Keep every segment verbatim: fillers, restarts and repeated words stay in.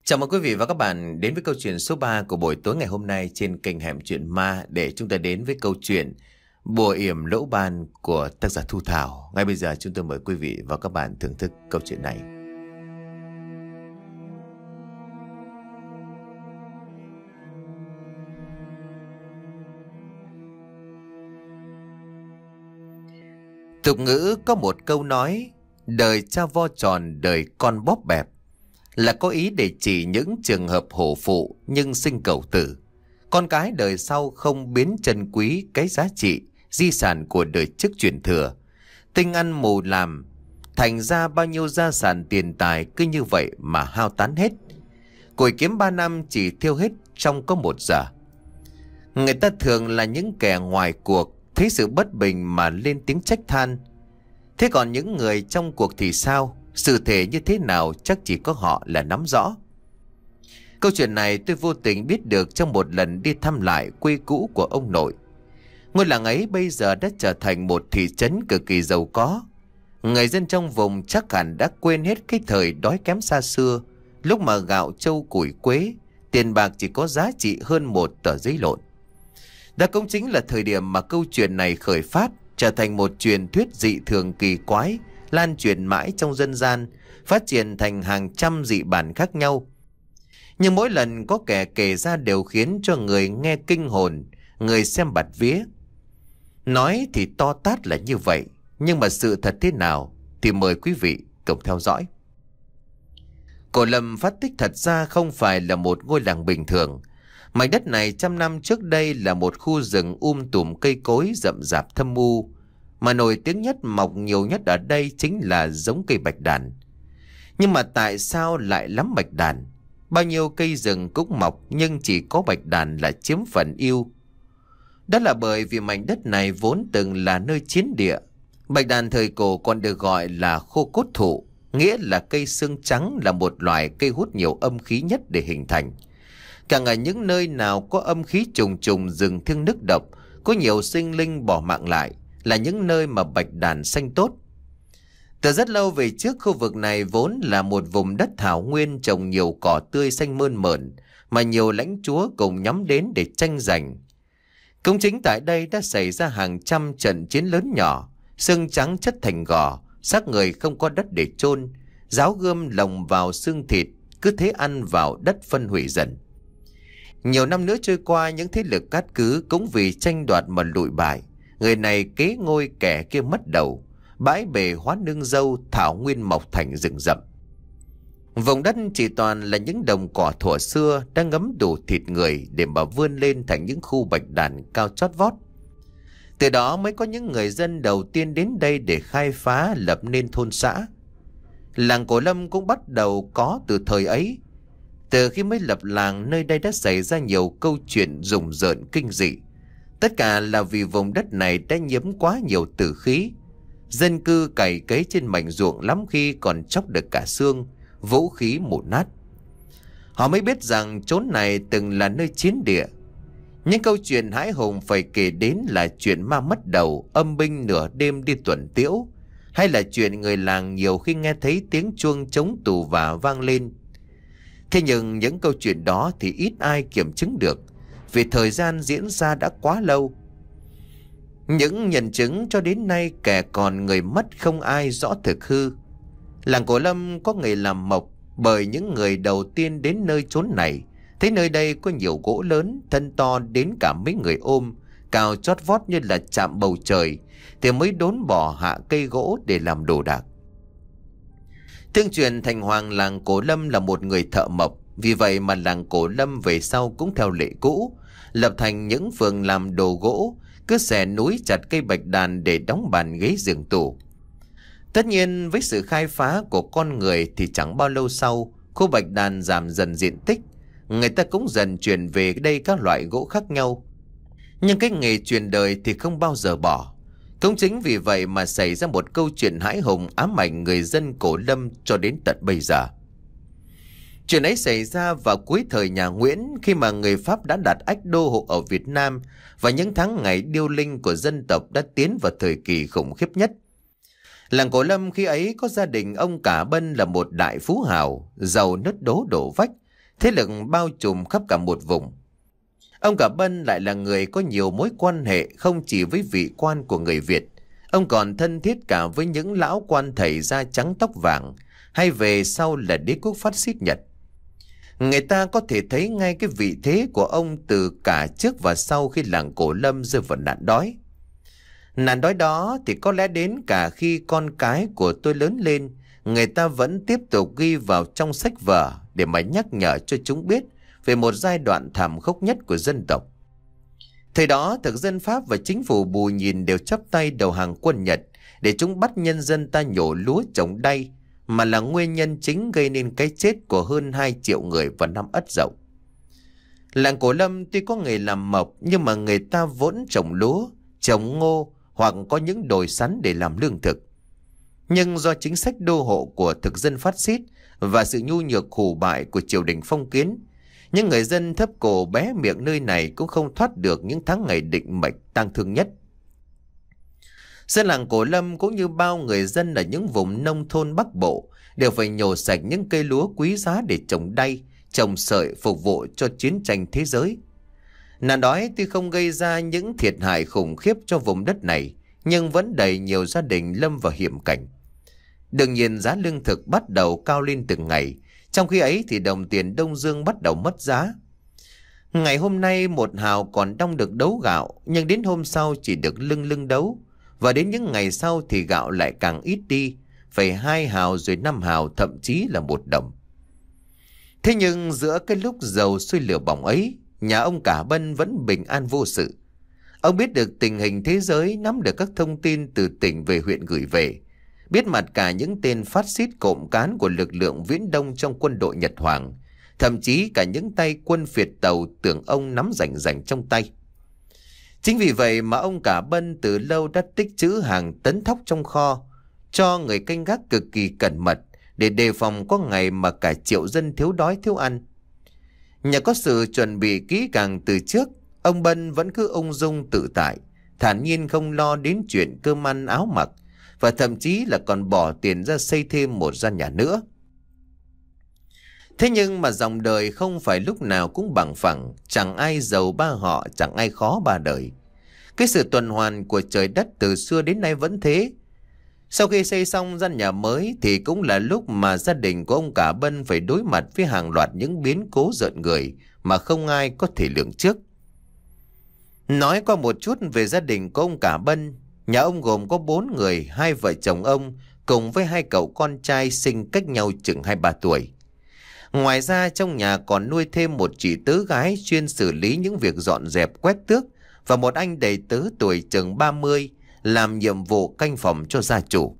Chào mừng quý vị và các bạn đến với câu chuyện số ba của buổi tối ngày hôm nay trên kênh Hẻm Chuyện Ma, để chúng ta đến với câu chuyện Bùa yểm lỗ ban của tác giả Thu Thảo. Ngay bây giờ chúng tôi mời quý vị và các bạn thưởng thức câu chuyện này. Tục ngữ có một câu nói: đời cha vo tròn, đời con bóp bẹp, là có ý để chỉ những trường hợp hổ phụ nhưng sinh cẩu tử. Con cái đời sau không biến trân quý cái giá trị di sản của đời trước truyền thừa, tinh ăn mù làm, thành ra bao nhiêu gia sản tiền tài cứ như vậy mà hao tán hết. Củi kiếm ba năm chỉ thiêu hết trong có một giờ. Người ta thường là những kẻ ngoài cuộc, thấy sự bất bình mà lên tiếng trách than. Thế còn những người trong cuộc thì sao? Sự thể như thế nào chắc chỉ có họ là nắm rõ. Câu chuyện này tôi vô tình biết được trong một lần đi thăm lại quê cũ của ông nội. Ngôi làng ấy bây giờ đã trở thành một thị trấn cực kỳ giàu có. Người dân trong vùng chắc hẳn đã quên hết cái thời đói kém xa xưa, lúc mà gạo trâu củi quế, tiền bạc chỉ có giá trị hơn một tờ giấy lộn. Đó cũng chính là thời điểm mà câu chuyện này khởi phát, trở thành một truyền thuyết dị thường kỳ quái, lan truyền mãi trong dân gian, phát triển thành hàng trăm dị bản khác nhau. Nhưng mỗi lần có kẻ kể ra đều khiến cho người nghe kinh hồn, người xem bạt vía. Nói thì to tát là như vậy, nhưng mà sự thật thế nào thì mời quý vị cùng theo dõi. Cổ Lâm phát tích thật ra không phải là một ngôi làng bình thường. Mảnh đất này trăm năm trước đây là một khu rừng um tùm cây cối rậm rạp thâm u, mà nổi tiếng nhất, mọc nhiều nhất ở đây chính là giống cây bạch đàn. Nhưng mà tại sao lại lắm bạch đàn? Bao nhiêu cây rừng cũng mọc nhưng chỉ có bạch đàn là chiếm phần ưu. Đó là bởi vì mảnh đất này vốn từng là nơi chiến địa. Bạch đàn thời cổ còn được gọi là khô cốt thụ, nghĩa là cây xương trắng, là một loài cây hút nhiều âm khí nhất để hình thành. Càng ở những nơi nào có âm khí trùng trùng, rừng thiêng nước độc, có nhiều sinh linh bỏ mạng lại, là những nơi mà bạch đàn xanh tốt. Từ rất lâu về trước, khu vực này vốn là một vùng đất thảo nguyên trồng nhiều cỏ tươi xanh mơn mởn, mà nhiều lãnh chúa cùng nhắm đến để tranh giành. Cũng chính tại đây đã xảy ra hàng trăm trận chiến lớn nhỏ, xương trắng chất thành gò, xác người không có đất để chôn, ráo gươm lồng vào xương thịt, cứ thế ăn vào đất phân hủy dần. Nhiều năm nữa trôi qua, những thế lực cát cứ cũng vì tranh đoạt mà lụi bại. Người này kế ngôi, kẻ kia mất đầu, bãi bể hóa nương dâu, thảo nguyên mọc thành rừng rậm. Vùng đất chỉ toàn là những đồng cỏ thuở xưa đã ngấm đủ thịt người để mà vươn lên thành những khu bạch đàn cao chót vót. Từ đó mới có những người dân đầu tiên đến đây để khai phá, lập nên thôn xã. Làng Cổ Lâm cũng bắt đầu có từ thời ấy. Từ khi mới lập làng, nơi đây đã xảy ra nhiều câu chuyện rùng rợn kinh dị. Tất cả là vì vùng đất này đã nhiễm quá nhiều tử khí. Dân cư cày cấy trên mảnh ruộng lắm khi còn chóc được cả xương, vũ khí mục nát. Họ mới biết rằng chốn này từng là nơi chiến địa. Những câu chuyện hãi hùng phải kể đến là chuyện ma mất đầu, âm binh nửa đêm đi tuần tiễu, hay là chuyện người làng nhiều khi nghe thấy tiếng chuông trống tù và vang lên. Thế nhưng những câu chuyện đó thì ít ai kiểm chứng được, vì thời gian diễn ra đã quá lâu. Những nhân chứng cho đến nay kẻ còn người mất không ai rõ thực hư. Làng Cổ Lâm có nghề làm mộc, bởi những người đầu tiên đến nơi chốn này thấy nơi đây có nhiều gỗ lớn, thân to đến cả mấy người ôm, cao chót vót như là chạm bầu trời, thì mới đốn bỏ hạ cây gỗ để làm đồ đạc. Tương truyền thành hoàng làng Cổ Lâm là một người thợ mộc, vì vậy mà làng Cổ Lâm về sau cũng theo lệ cũ, lập thành những phường làm đồ gỗ, cứ xẻ núi chặt cây bạch đàn để đóng bàn ghế giường tủ. Tất nhiên với sự khai phá của con người thì chẳng bao lâu sau, khu bạch đàn giảm dần diện tích, người ta cũng dần chuyển về đây các loại gỗ khác nhau. Nhưng cái nghề truyền đời thì không bao giờ bỏ. Cũng chính vì vậy mà xảy ra một câu chuyện hãi hùng ám ảnh người dân Cổ Lâm cho đến tận bây giờ. Chuyện ấy xảy ra vào cuối thời nhà Nguyễn, khi mà người Pháp đã đặt ách đô hộ ở Việt Nam, và những tháng ngày điêu linh của dân tộc đã tiến vào thời kỳ khủng khiếp nhất. Làng Cổ Lâm khi ấy có gia đình ông Cả Bân là một đại phú hào, giàu nứt đố đổ vách, thế lực bao trùm khắp cả một vùng. Ông Cả Bân lại là người có nhiều mối quan hệ không chỉ với vị quan của người Việt. Ông còn thân thiết cả với những lão quan thầy da trắng tóc vàng, hay về sau là đế quốc phát xít Nhật. Người ta có thể thấy ngay cái vị thế của ông từ cả trước và sau khi làng Cổ Lâm rơi vào nạn đói. Nạn đói đó thì có lẽ đến cả khi con cái của tôi lớn lên, người ta vẫn tiếp tục ghi vào trong sách vở để mà nhắc nhở cho chúng biết về một giai đoạn thảm khốc nhất của dân tộc. Thời đó, thực dân Pháp và chính phủ Bù Nhìn đều chắp tay đầu hàng quân Nhật để chúng bắt nhân dân ta nhổ lúa trồng đay, mà là nguyên nhân chính gây nên cái chết của hơn hai triệu người vào năm Ất Dậu. Làng Cổ Lâm tuy có nghề làm mộc, nhưng mà người ta vốn trồng lúa, trồng ngô hoặc có những đồi sắn để làm lương thực. Nhưng do chính sách đô hộ của thực dân phát xít và sự nhu nhược hủ bại của triều đình phong kiến, những người dân thấp cổ bé miệng nơi này cũng không thoát được những tháng ngày định mệnh tang thương nhất. Dân làng Cổ Lâm cũng như bao người dân ở những vùng nông thôn Bắc Bộ đều phải nhổ sạch những cây lúa quý giá để trồng đay, trồng sợi phục vụ cho chiến tranh thế giới. Nạn đói tuy không gây ra những thiệt hại khủng khiếp cho vùng đất này, nhưng vẫn đẩy nhiều gia đình lâm vào hiểm cảnh. Đương nhiên giá lương thực bắt đầu cao lên từng ngày, trong khi ấy thì đồng tiền Đông Dương bắt đầu mất giá. Ngày hôm nay một hào còn đong được đấu gạo, nhưng đến hôm sau chỉ được lưng lưng đấu. Và đến những ngày sau thì gạo lại càng ít đi, phải hai hào rồi năm hào, thậm chí là một đồng. Thế nhưng giữa cái lúc dầu sôi lửa bỏng ấy, nhà ông Cả Bân vẫn bình an vô sự. Ông biết được tình hình thế giới, nắm được các thông tin từ tỉnh về huyện gửi về, biết mặt cả những tên phát xít cộng cán của lực lượng Viễn Đông trong quân đội Nhật Hoàng, thậm chí cả những tay quân phiệt tàu tưởng ông nắm rành rành trong tay. Chính vì vậy mà ông Cả Bân từ lâu đã tích trữ hàng tấn thóc trong kho, cho người canh gác cực kỳ cẩn mật để đề phòng có ngày mà cả triệu dân thiếu đói thiếu ăn. Nhờ có sự chuẩn bị kỹ càng từ trước, ông Bân vẫn cứ ung dung tự tại, thản nhiên không lo đến chuyện cơm ăn áo mặc, và thậm chí là còn bỏ tiền ra xây thêm một gian nhà nữa. Thế nhưng mà dòng đời không phải lúc nào cũng bằng phẳng, chẳng ai giàu ba họ, chẳng ai khó ba đời. Cái sự tuần hoàn của trời đất từ xưa đến nay vẫn thế. Sau khi xây xong gian nhà mới thì cũng là lúc mà gia đình của ông Cả Bân phải đối mặt với hàng loạt những biến cố rợn người mà không ai có thể lường trước. Nói qua một chút về gia đình của ông Cả Bân, nhà ông gồm có bốn người, hai vợ chồng ông cùng với hai cậu con trai sinh cách nhau chừng hai ba tuổi. Ngoài ra trong nhà còn nuôi thêm một chị tớ gái chuyên xử lý những việc dọn dẹp quét tước, và một anh đầy tớ tuổi chừng ba mươi làm nhiệm vụ canh phòng cho gia chủ.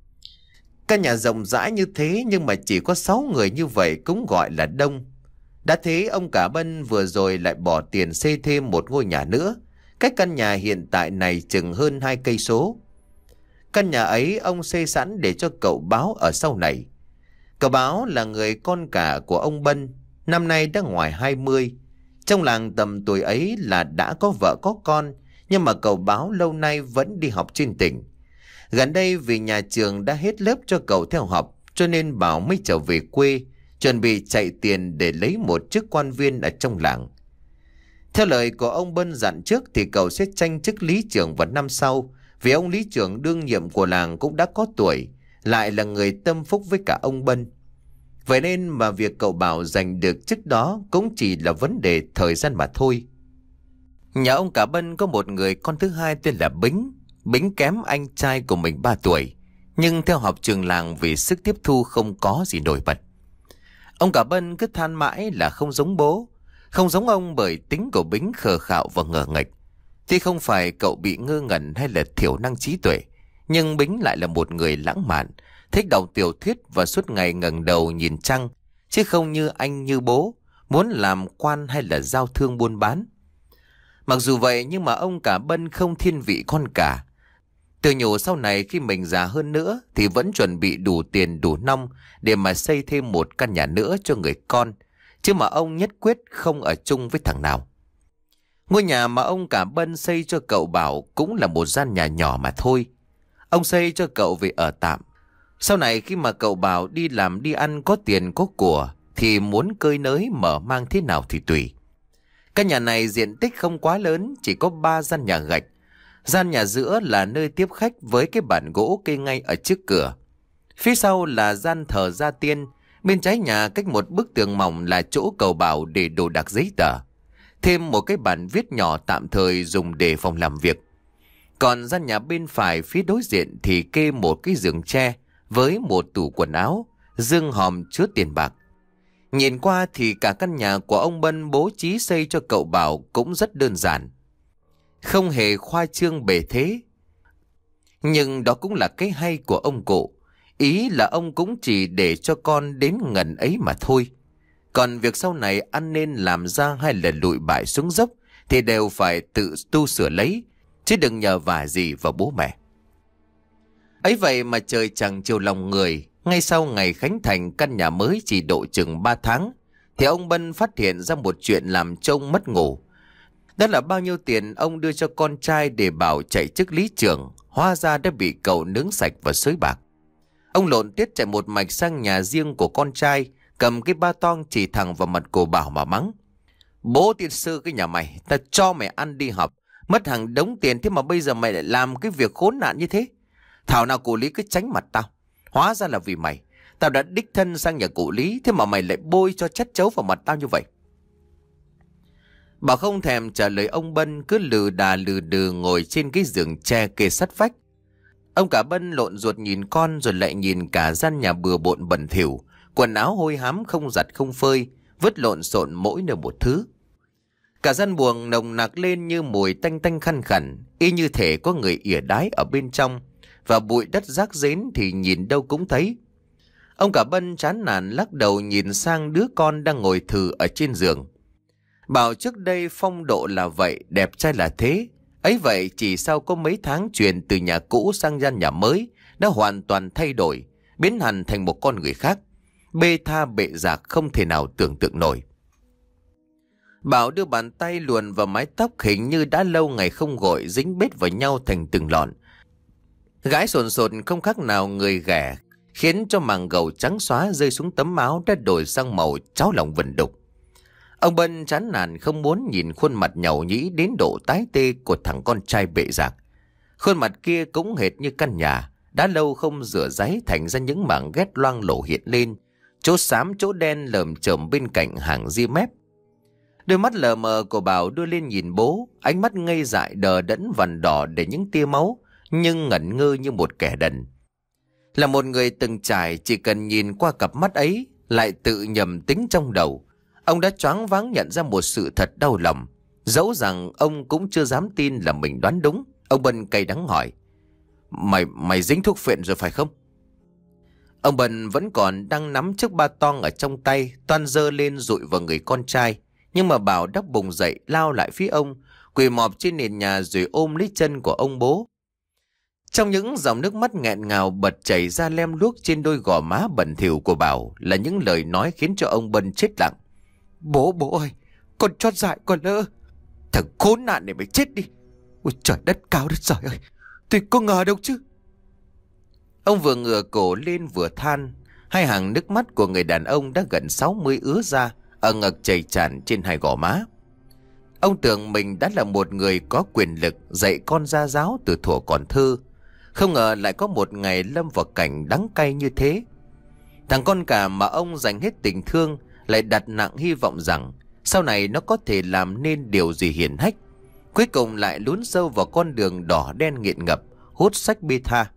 Căn nhà rộng rãi như thế nhưng mà chỉ có sáu người như vậy cũng gọi là đông. Đã thế ông Cả Bân vừa rồi lại bỏ tiền xây thêm một ngôi nhà nữa, cách căn nhà hiện tại này chừng hơn hai cây số. Căn nhà ấy ông xây sẵn để cho cậu Báo ở sau này. Cậu Báo là người con cả của ông Bân, năm nay đã ngoài hai mươi. Trong làng tầm tuổi ấy là đã có vợ có con, nhưng mà cậu Báo lâu nay vẫn đi học trên tỉnh. Gần đây vì nhà trường đã hết lớp cho cậu theo học, cho nên Bảo mới trở về quê, chuẩn bị chạy tiền để lấy một chức quan viên ở trong làng. Theo lời của ông Bân dặn trước thì cậu sẽ tranh chức lý trưởng vào năm sau, vì ông lý trưởng đương nhiệm của làng cũng đã có tuổi, lại là người tâm phúc với cả ông Bân. Vậy nên mà việc cậu Bảo giành được chức đó cũng chỉ là vấn đề thời gian mà thôi. Nhà ông Cả Bân có một người con thứ hai tên là Bính. Bính kém anh trai của mình ba tuổi, nhưng theo học trường làng vì sức tiếp thu không có gì nổi bật. Ông Cả Bân cứ than mãi là không giống bố. Không giống ông bởi tính của Bính khờ khạo và ngờ nghệch. Tuy không phải cậu bị ngơ ngẩn hay là thiểu năng trí tuệ, nhưng Bính lại là một người lãng mạn, thích đọc tiểu thuyết và suốt ngày ngẩng đầu nhìn trăng, chứ không như anh như bố, muốn làm quan hay là giao thương buôn bán. Mặc dù vậy nhưng mà ông Cả Bân không thiên vị con cả. Tự nhủ sau này khi mình già hơn nữa thì vẫn chuẩn bị đủ tiền đủ nong để mà xây thêm một căn nhà nữa cho người con, chứ mà ông nhất quyết không ở chung với thằng nào. Ngôi nhà mà ông Cả Bân xây cho cậu Bảo cũng là một gian nhà nhỏ mà thôi. Ông xây cho cậu về ở tạm. Sau này khi mà cậu Bảo đi làm đi ăn có tiền có của thì muốn cơi nới mở mang thế nào thì tùy. Căn nhà này diện tích không quá lớn, chỉ có ba gian nhà gạch. Gian nhà giữa là nơi tiếp khách với cái bàn gỗ kê ngay ở trước cửa. Phía sau là gian thờ gia tiên, bên trái nhà cách một bức tường mỏng là chỗ cầu bảo để đồ đạc giấy tờ. Thêm một cái bàn viết nhỏ tạm thời dùng để phòng làm việc. Còn gian nhà bên phải phía đối diện thì kê một cái giường tre với một tủ quần áo, dương hòm chứa tiền bạc. Nhìn qua thì cả căn nhà của ông Bân bố trí xây cho cậu Bảo cũng rất đơn giản, không hề khoa trương bề thế. Nhưng đó cũng là cái hay của ông cụ. Ý là ông cũng chỉ để cho con đến ngần ấy mà thôi. Còn việc sau này ăn nên làm ra hay là lụi bại xuống dốc thì đều phải tự tu sửa lấy, chứ đừng nhờ vả gì vào bố mẹ. Ấy vậy mà trời chẳng chiều lòng người. Ngay sau ngày khánh thành căn nhà mới chỉ độ chừng ba tháng thì ông Bân phát hiện ra một chuyện làm cho ông mất ngủ. Đó là bao nhiêu tiền ông đưa cho con trai để bảo chạy chức lý trưởng, hóa ra đã bị cậu nướng sạch và xới bạc. Ông lộn tiết chạy một mạch sang nhà riêng của con trai, cầm cái ba tong chỉ thẳng vào mặt cô Bảo mà mắng: "Bố tiên sư cái nhà mày, ta cho mày ăn đi học, mất hàng đống tiền, thế mà bây giờ mày lại làm cái việc khốn nạn như thế. Thảo nào cụ Lý cứ tránh mặt tao. Hóa ra là vì mày, tao đã đích thân sang nhà cụ Lý, thế mà mày lại bôi cho chất chấu vào mặt tao như vậy." Bảo không thèm trả lời ông Bân, cứ lừ đà lừ đừ ngồi trên cái giường tre kê sát vách. Ông cả Bân lộn ruột nhìn con rồi lại nhìn cả gian nhà bừa bộn bẩn thỉu, quần áo hôi hám không giặt không phơi, vứt lộn xộn mỗi nơi một thứ. Cả gian buồng nồng nặc lên như mùi tanh tanh khăn khẩn, y như thể có người ỉa đái ở bên trong, và bụi đất rác rến thì nhìn đâu cũng thấy. Ông cả Bân chán nản lắc đầu nhìn sang đứa con đang ngồi thừ ở trên giường. Bảo trước đây phong độ là vậy, đẹp trai là thế. Ấy vậy chỉ sau có mấy tháng chuyển từ nhà cũ sang gian nhà mới đã hoàn toàn thay đổi, biến hẳn thành một con người khác, bê tha bệ rạc không thể nào tưởng tượng nổi. Bảo đưa bàn tay luồn vào mái tóc hình như đã lâu ngày không gội, dính bết vào nhau thành từng lọn. Gãi sồn sồn không khác nào người ghẻ, khiến cho màng gầu trắng xóa rơi xuống tấm áo đã đổi sang màu cháo lòng vần đục. Ông Bân chán nản không muốn nhìn khuôn mặt nhàu nhĩ đến độ tái tê của thằng con trai bệ rạc. Khuôn mặt kia cũng hệt như căn nhà đã lâu không rửa ráy thành ra những mảng ghét loang lổ hiện lên, chỗ xám chỗ đen lởm chởm bên cạnh hàng ria mép. Đôi mắt lờ mờ của Bảo đưa lên nhìn bố, ánh mắt ngây dại đờ đẫn vằn đỏ để những tia máu, nhưng ngẩn ngơ như một kẻ đần. Là một người từng trải, chỉ cần nhìn qua cặp mắt ấy lại tự nhầm tính trong đầu, ông đã choáng váng nhận ra một sự thật đau lòng. Dẫu rằng ông cũng chưa dám tin là mình đoán đúng. Ông Bân cay đắng hỏi: Mày mày dính thuốc phiện rồi phải không? Ông Bân vẫn còn đang nắm chiếc ba toang ở trong tay, toan dơ lên dụi vào người con trai. Nhưng mà Bảo đắp bùng dậy lao lại phía ông, quỳ mọp trên nền nhà rồi ôm lấy chân của ông bố. Trong những dòng nước mắt nghẹn ngào bật chảy ra lem luốc trên đôi gò má bẩn thỉu của Bảo là những lời nói khiến cho ông Bân chết lặng. Bố, bố ơi, con chót dại con lỡ. Thằng khốn nạn này mày chết đi. Ôi trời đất cao đất trời ơi, tôi có ngờ đâu chứ. Ông vừa ngửa cổ lên vừa than. Hai hàng nước mắt của người đàn ông đã gần sáu mươi ứa ra ở ngực chảy tràn trên hai gò má. Ông tưởng mình đã là một người có quyền lực, dạy con ra giáo từ thuở còn thơ. Không ngờ lại có một ngày lâm vào cảnh đắng cay như thế. Thằng con cả mà ông dành hết tình thương lại đặt nặng hy vọng rằng sau này nó có thể làm nên điều gì hiển hách, cuối cùng lại lún sâu vào con đường đỏ đen nghiện ngập, hút sách bê tha.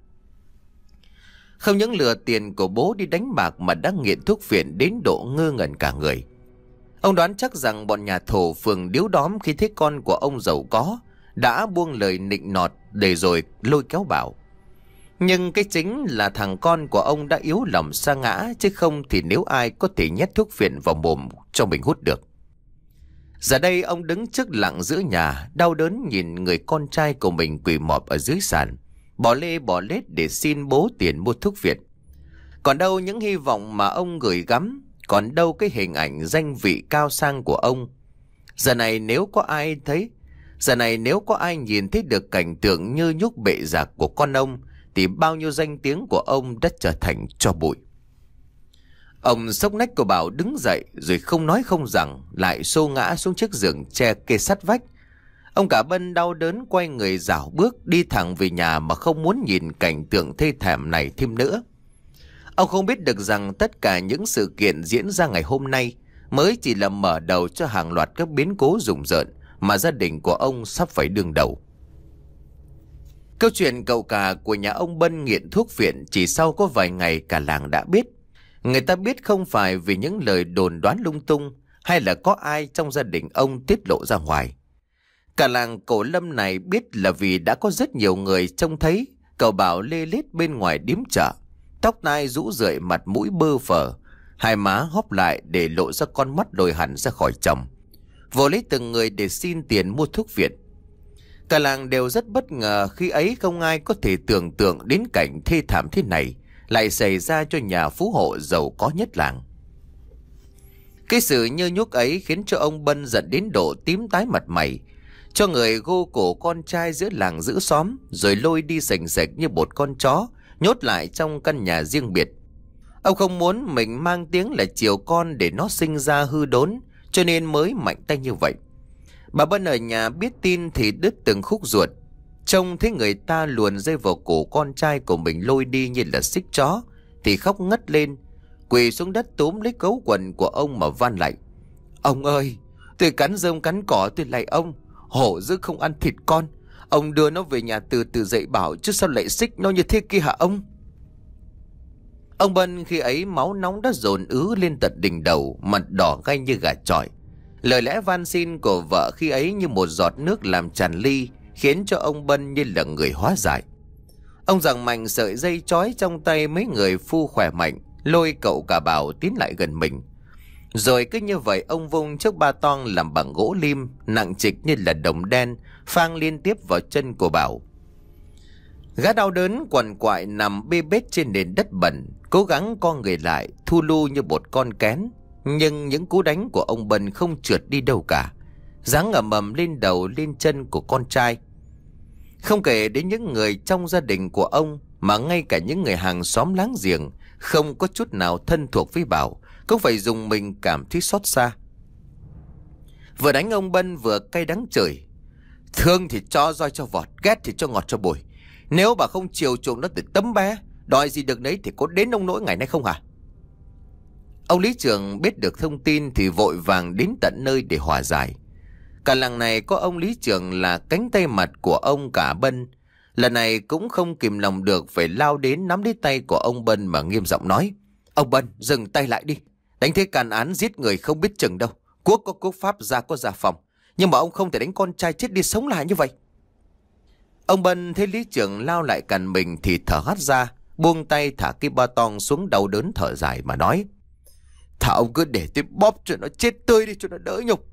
Không những lừa tiền của bố đi đánh bạc mà đã nghiện thuốc phiện đến độ ngơ ngẩn cả người. Ông đoán chắc rằng bọn nhà thổ phường điếu đóm khi thấy con của ông giàu có đã buông lời nịnh nọt để rồi lôi kéo Bảo. Nhưng cái chính là thằng con của ông đã yếu lòng sa ngã, chứ không thì nếu ai có thể nhét thuốc phiện vào mồm cho mình hút được. Giờ đây ông đứng trước lặng giữa nhà, đau đớn nhìn người con trai của mình quỳ mọp ở dưới sàn, bỏ lê bỏ lết để xin bố tiền mua thuốc phiện. Còn đâu những hy vọng mà ông gửi gắm, còn đâu cái hình ảnh danh vị cao sang của ông. Giờ này nếu có ai thấy, giờ này nếu có ai nhìn thấy được cảnh tượng như nhúc bệ rạc của con ông, thì bao nhiêu danh tiếng của ông đã trở thành tro bụi. Ông xốc nách của Bảo đứng dậy rồi không nói không rằng lại xô ngã xuống chiếc giường tre kê sát vách. Ông Cả Bân đau đớn quay người rảo bước đi thẳng về nhà mà không muốn nhìn cảnh tượng thê thảm này thêm nữa. Ông không biết được rằng tất cả những sự kiện diễn ra ngày hôm nay mới chỉ là mở đầu cho hàng loạt các biến cố rùng rợn mà gia đình của ông sắp phải đương đầu. Câu chuyện cậu cả của nhà ông Bân nghiện thuốc phiện chỉ sau có vài ngày cả làng đã biết. Người ta biết không phải vì những lời đồn đoán lung tung hay là có ai trong gia đình ông tiết lộ ra ngoài. Cả làng Cổ Lâm này biết là vì đã có rất nhiều người trông thấy cậu Bảo lê lết bên ngoài điếm chợ, tóc tai rũ rượi, mặt mũi bơ phờ, hai má hóp lại để lộ ra con mắt lồi hẳn ra khỏi chồng, vồ lấy từng người để xin tiền mua thuốc phiện. Cả làng đều rất bất ngờ khi ấy không ai có thể tưởng tượng đến cảnh thê thảm thế này lại xảy ra cho nhà phú hộ giàu có nhất làng. Cái sự nhơ nhuốc ấy khiến cho ông Bân giận đến độ tím tái mặt mày, cho người gô cổ con trai giữa làng giữ xóm rồi lôi đi sành sạch như một con chó, nhốt lại trong căn nhà riêng biệt. Ông không muốn mình mang tiếng là chiều con để nó sinh ra hư đốn, cho nên mới mạnh tay như vậy. Bà Bân ở nhà biết tin thì đứt từng khúc ruột, trông thấy người ta luồn dây vào cổ con trai của mình lôi đi như là xích chó thì khóc ngất lên, quỳ xuống đất túm lấy cấu quần của ông mà van lạy: "Ông ơi, tôi cắn rơm cắn cỏ tôi lạy ông, hổ dữ không ăn thịt con, ông đưa nó về nhà từ từ dạy bảo chứ sao lại xích nó như thế kia hả ông?" Ông Bân khi ấy máu nóng đã dồn ứ lên tận đỉnh đầu, mặt đỏ gay như gà chọi. Lời lẽ van xin của vợ khi ấy như một giọt nước làm tràn ly, khiến cho ông Bân như là người hóa giải. Ông giằng mạnh sợi dây trói trong tay mấy người phu khỏe mạnh, lôi cậu Cả Bảo tiến lại gần mình. Rồi cứ như vậy ông vung chiếc ba toang làm bằng gỗ lim nặng trịch như là đồng đen phang liên tiếp vào chân của Bảo. Gã đau đớn quằn quại nằm bê bết trên nền đất bẩn, cố gắng co người lại thu lu như một con kén, nhưng những cú đánh của ông Bân không trượt đi đâu cả, giáng ầm ầm lên đầu lên chân của con trai. Không kể đến những người trong gia đình của ông, mà ngay cả những người hàng xóm láng giềng không có chút nào thân thuộc với Bảo cũng phải dùng mình cảm thấy xót xa. Vừa đánh ông Bân vừa cay đắng chửi: "Thương thì cho roi cho vọt, ghét thì cho ngọt cho bùi. Nếu bà không chiều chuộng nó từ tấm bé, đòi gì được đấy thì có đến ông nỗi ngày nay không hả?" Ông lý trưởng biết được thông tin thì vội vàng đến tận nơi để hòa giải. Cả làng này có ông lý trưởng là cánh tay mặt của ông Cả Bân, lần này cũng không kìm lòng được phải lao đến nắm lấy tay của ông Bân mà nghiêm giọng nói: "Ông Bân, dừng tay lại đi. Đánh thế can án giết người không biết chừng đâu. Quốc có quốc pháp, gia có gia phòng, nhưng mà ông không thể đánh con trai chết đi sống lại như vậy." Ông Bân thấy lý trưởng lao lại càn mình thì thở hắt ra, buông tay thả cái ba tong xuống, đau đớn thở dài mà nói: "Thả ông cứ để tôi bóp cho nó chết tươi đi cho nó đỡ nhục."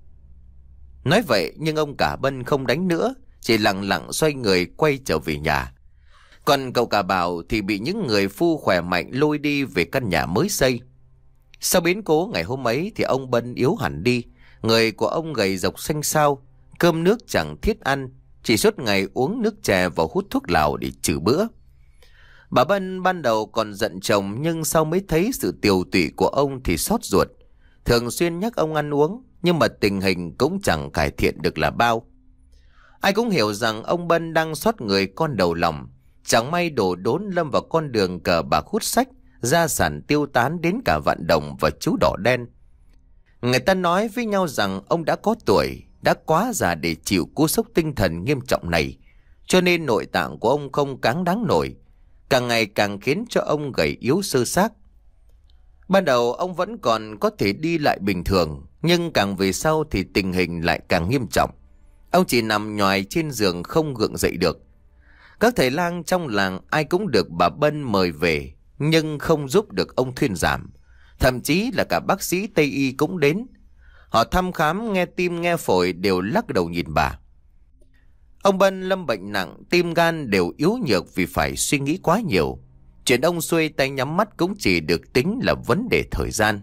Nói vậy nhưng ông Cả Bân không đánh nữa, chỉ lặng lặng xoay người quay trở về nhà. Còn cậu Cả Bảo thì bị những người phu khỏe mạnh lôi đi về căn nhà mới xây. Sau biến cố ngày hôm ấy thì ông Bân yếu hẳn đi, người của ông gầy rộc xanh xao, cơm nước chẳng thiết ăn, chỉ suốt ngày uống nước chè và hút thuốc lào để trừ bữa. Bà Bân ban đầu còn giận chồng, nhưng sau mới thấy sự tiều tụy của ông thì xót ruột, thường xuyên nhắc ông ăn uống, nhưng mà tình hình cũng chẳng cải thiện được là bao. Ai cũng hiểu rằng ông Bân đang xót người con đầu lòng, chẳng may đổ đốn lâm vào con đường cờ bạc hút sách, gia sản tiêu tán đến cả vạn đồng và chú đỏ đen. Người ta nói với nhau rằng ông đã có tuổi, đã quá già để chịu cú sốc tinh thần nghiêm trọng này, cho nên nội tạng của ông không cáng đáng nổi, càng ngày càng khiến cho ông gầy yếu sơ xác. Ban đầu ông vẫn còn có thể đi lại bình thường, nhưng càng về sau thì tình hình lại càng nghiêm trọng. Ông chỉ nằm nhoài trên giường không gượng dậy được. Các thầy lang trong làng ai cũng được bà Bân mời về, nhưng không giúp được ông thuyên giảm. Thậm chí là cả bác sĩ Tây y cũng đến. Họ thăm khám, nghe tim nghe phổi đều lắc đầu nhìn bà. Ông Bân lâm bệnh nặng, tim gan đều yếu nhược vì phải suy nghĩ quá nhiều. Chuyện ông xuôi tay nhắm mắt cũng chỉ được tính là vấn đề thời gian.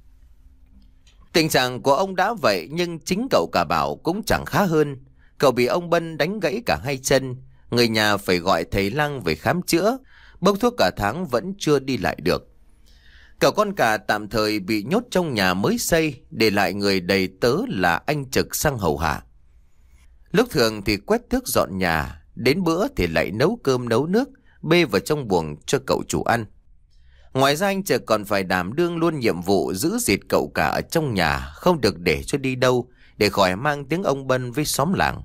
Tình trạng của ông đã vậy, nhưng chính cậu Cả Bảo cũng chẳng khá hơn. Cậu bị ông Bân đánh gãy cả hai chân, người nhà phải gọi thầy lang về khám chữa, bốc thuốc cả tháng vẫn chưa đi lại được. Cậu con cả tạm thời bị nhốt trong nhà mới xây, để lại người đầy tớ là anh Trực sang hầu hạ. Lúc thường thì quét tước dọn nhà, đến bữa thì lại nấu cơm nấu nước, bê vào trong buồng cho cậu chủ ăn. Ngoài ra anh Trực còn phải đảm đương luôn nhiệm vụ giữ gìn cậu cả ở trong nhà, không được để cho đi đâu, để khỏi mang tiếng ông bân với xóm làng.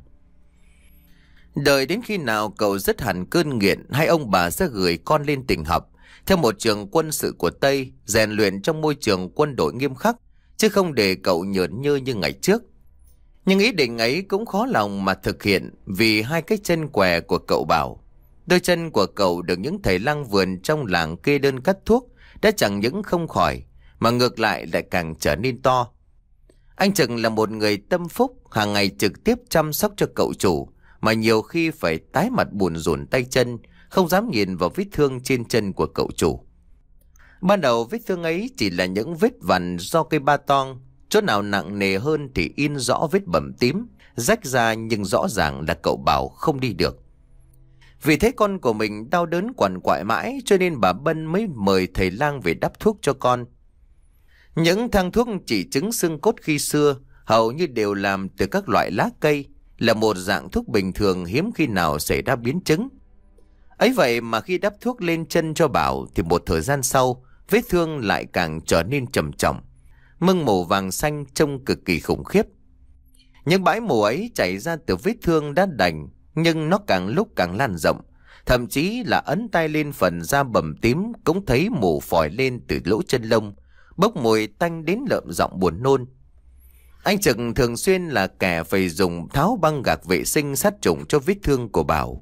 Đợi đến khi nào cậu dứt hẳn cơn nghiện, hai ông bà sẽ gửi con lên tỉnh học theo một trường quân sự của Tây, rèn luyện trong môi trường quân đội nghiêm khắc, chứ không để cậu nhởn nhơ như ngày trước. Nhưng ý định ấy cũng khó lòng mà thực hiện, vì hai cái chân què của cậu Bảo. Đôi chân của cậu được những thầy lang vườn trong làng kê đơn cắt thuốc đã chẳng những không khỏi, mà ngược lại lại càng trở nên to. Anh Trực là một người tâm phúc, hàng ngày trực tiếp chăm sóc cho cậu chủ, mà nhiều khi phải tái mặt bùn rùn tay chân, không dám nhìn vào vết thương trên chân của cậu chủ. Ban đầu vết thương ấy chỉ là những vết vằn do cây ba tong, chỗ nào nặng nề hơn thì in rõ vết bầm tím, rách ra, nhưng rõ ràng là cậu Bảo không đi được. Vì thế con của mình đau đớn quằn quại mãi, cho nên bà Bân mới mời thầy lang về đắp thuốc cho con. Những thang thuốc chỉ chứng xương cốt khi xưa hầu như đều làm từ các loại lá cây, là một dạng thuốc bình thường, hiếm khi nào xảy ra biến chứng. Ấy vậy mà khi đắp thuốc lên chân cho Bảo thì một thời gian sau, vết thương lại càng trở nên trầm trọng, mưng màu vàng xanh trông cực kỳ khủng khiếp. Những bãi mù ấy chảy ra từ vết thương đã đành, nhưng nó càng lúc càng lan rộng, thậm chí là ấn tay lên phần da bầm tím cũng thấy mù phòi lên từ lỗ chân lông, bốc mùi tanh đến lợm giọng buồn nôn. Anh Trực thường xuyên là kẻ phải dùng tháo băng gạc vệ sinh sát trùng cho vết thương của Bảo.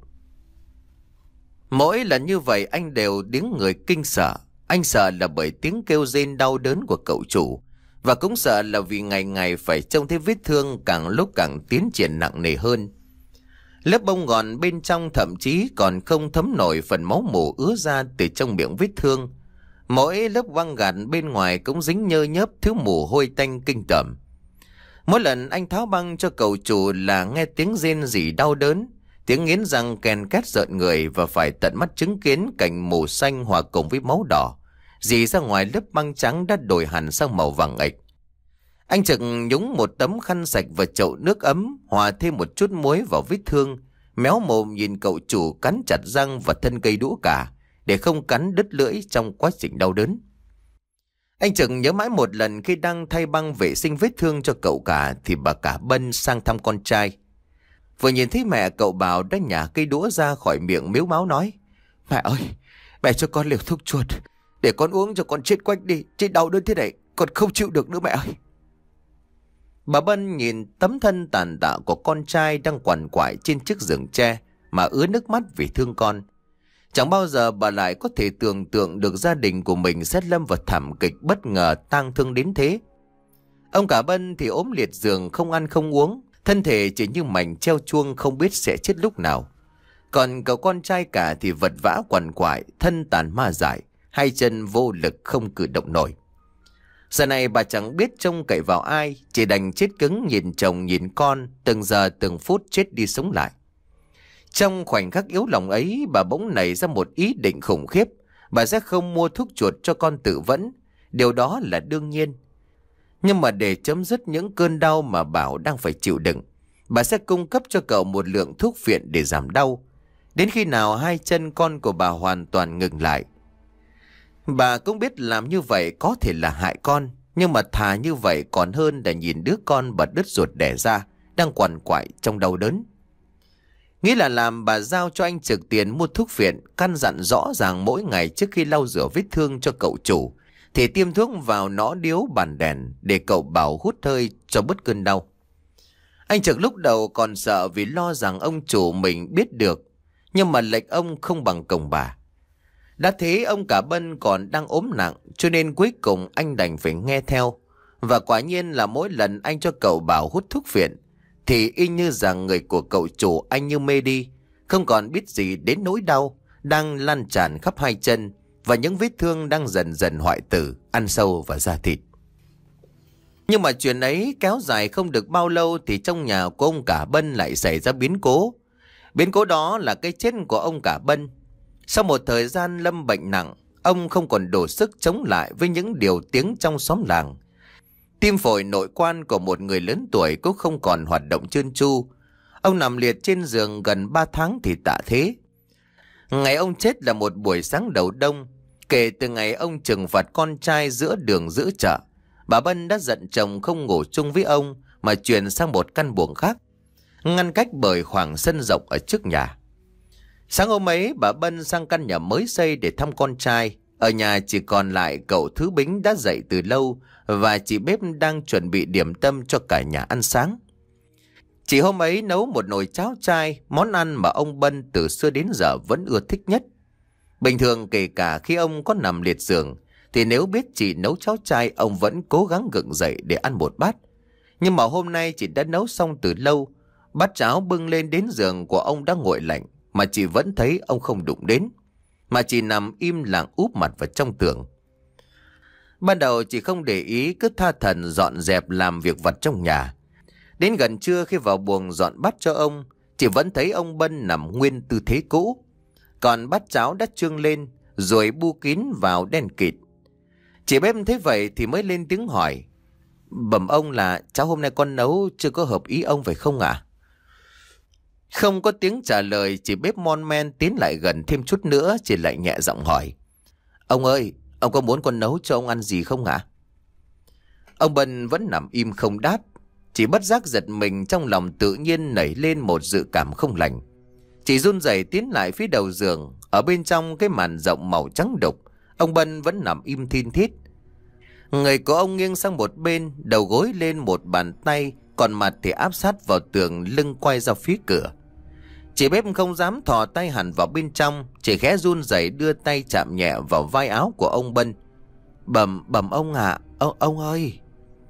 Mỗi lần như vậy anh đều điếng người kinh sợ. Anh sợ là bởi tiếng kêu rên đau đớn của cậu chủ, và cũng sợ là vì ngày ngày phải trông thấy vết thương càng lúc càng tiến triển nặng nề hơn. Lớp bông gòn bên trong thậm chí còn không thấm nổi phần máu mủ ứa ra từ trong miệng vết thương. Mỗi lớp băng gạc bên ngoài cũng dính nhơ nhớp thứ mùi hôi tanh kinh tởm. Mỗi lần anh tháo băng cho cậu chủ là nghe tiếng rên rỉ đau đớn, tiếng nghiến răng ken két rợn người, và phải tận mắt chứng kiến cảnh mù xanh hòa cùng với máu đỏ rỉ ra ngoài lớp băng trắng đã đổi hẳn sang màu vàng ạch. Anh Trực nhúng một tấm khăn sạch vào chậu nước ấm, hòa thêm một chút muối vào vết thương, méo mồm nhìn cậu chủ cắn chặt răng và thân cây đũa cả, để không cắn đứt lưỡi trong quá trình đau đớn. Anh Trực nhớ mãi một lần khi đang thay băng vệ sinh vết thương cho cậu cả, thì bà cả Bân sang thăm con trai. Vừa nhìn thấy mẹ cậu Bảo đã nhả cây đũa ra khỏi miệng, mếu máo nói: "Mẹ ơi, mẹ cho con liều thuốc chuột, để con uống cho con chết quách đi, chứ đau đớn thế này con không chịu được nữa mẹ ơi." Bà Bân nhìn tấm thân tàn tạ của con trai đang quằn quại trên chiếc giường tre mà ứa nước mắt vì thương con. Chẳng bao giờ bà lại có thể tưởng tượng được gia đình của mình sẽ lâm vào thảm kịch bất ngờ tang thương đến thế. Ông cả Bân thì ốm liệt giường, không ăn không uống, thân thể chỉ như mảnh treo chuông không biết sẽ chết lúc nào. Còn cậu con trai cả thì vật vã quằn quại, thân tàn ma dại, hai chân vô lực không cử động nổi. Giờ này bà chẳng biết trông cậy vào ai, chỉ đành chết cứng nhìn chồng nhìn con, từng giờ từng phút chết đi sống lại. Trong khoảnh khắc yếu lòng ấy, bà bỗng nảy ra một ý định khủng khiếp. Bà sẽ không mua thuốc chuột cho con tự vẫn, điều đó là đương nhiên. Nhưng mà để chấm dứt những cơn đau mà Bảo đang phải chịu đựng, bà sẽ cung cấp cho cậu một lượng thuốc phiện để giảm đau, đến khi nào hai chân con của bà hoàn toàn ngừng lại. Bà cũng biết làm như vậy có thể là hại con, nhưng mà thà như vậy còn hơn là nhìn đứa con bà đứt ruột đẻ ra đang quằn quại trong đau đớn. Nghĩ là làm, bà giao cho anh Trực tiền mua thuốc phiện, căn dặn rõ ràng mỗi ngày trước khi lau rửa vết thương cho cậu chủ thì tiêm thuốc vào nõ điếu bàn đèn để cậu Bảo hút hơi cho bớt cơn đau. Anh Trực lúc đầu còn sợ vì lo rằng ông chủ mình biết được, nhưng mà lệnh ông không bằng cổng bà. Đã thế ông cả Bân còn đang ốm nặng, cho nên cuối cùng anh đành phải nghe theo. Và quả nhiên là mỗi lần anh cho cậu Bảo hút thuốc phiện thì y như rằng người của cậu chủ anh như mê đi, không còn biết gì đến nỗi đau đang lan tràn khắp hai chân và những vết thương đang dần dần hoại tử, ăn sâu vào da thịt. Nhưng mà chuyện ấy kéo dài không được bao lâu thì trong nhà của ông cả Bân lại xảy ra biến cố. Biến cố đó là cái chết của ông cả Bân. Sau một thời gian lâm bệnh nặng, Ông không còn đủ sức chống lại với những điều tiếng trong xóm làng. Tim phổi nội quan của một người lớn tuổi cũng không còn hoạt động trơn tru. Ông nằm liệt trên giường gần ba tháng thì tạ thế. Ngày ông chết là một buổi sáng đầu đông. Kể từ ngày ông trừng phạt con trai giữa đường giữa chợ, bà Bân đã giận chồng không ngủ chung với ông mà chuyển sang một căn buồng khác, ngăn cách bởi khoảng sân rộng ở trước nhà. Sáng hôm ấy, bà Bân sang căn nhà mới xây để thăm con trai. Ở nhà chỉ còn lại cậu Thứ Bính đã dậy từ lâu và chị bếp đang chuẩn bị điểm tâm cho cả nhà ăn sáng. Chị hôm ấy nấu một nồi cháo trai, món ăn mà ông Bân từ xưa đến giờ vẫn ưa thích nhất. Bình thường kể cả khi ông có nằm liệt giường, thì nếu biết chị nấu cháo trai, ông vẫn cố gắng gượng dậy để ăn một bát. Nhưng mà hôm nay chị đã nấu xong từ lâu. Bát cháo bưng lên đến giường của ông đã nguội lạnh, mà chị vẫn thấy ông không đụng đến, mà chị nằm im lặng úp mặt vào trong tường. Ban đầu chị không để ý, cứ tha thẩn dọn dẹp làm việc vặt trong nhà. Đến gần trưa khi vào buồng dọn bát cho ông, chị vẫn thấy ông Bân nằm nguyên tư thế cũ. Còn bát cháo đã trương lên rồi bu kín vào đen kịt. Chị bếp thấy vậy thì mới lên tiếng hỏi: "Bẩm ông là cháo hôm nay con nấu chưa có hợp ý ông phải không ạ?" Không có tiếng trả lời, chị bếp mon men tiến lại gần thêm chút nữa, chị lại nhẹ giọng hỏi: "Ông ơi, ông có muốn con nấu cho ông ăn gì không ạ?" Ông Bân vẫn nằm im không đáp. Chị bất giác giật mình, trong lòng tự nhiên nảy lên một dự cảm không lành. Chị run rẩy tiến lại phía đầu giường. Ở bên trong cái màn rộng màu trắng đục, ông Bân vẫn nằm im thin thít. Người của ông nghiêng sang một bên, đầu gối lên một bàn tay, còn mặt thì áp sát vào tường, lưng quay ra phía cửa. Chị bếp không dám thò tay hẳn vào bên trong, chỉ khẽ run rẩy đưa tay chạm nhẹ vào vai áo của ông Bân. "Bẩm bẩm ông ạ, à, ông ông ơi."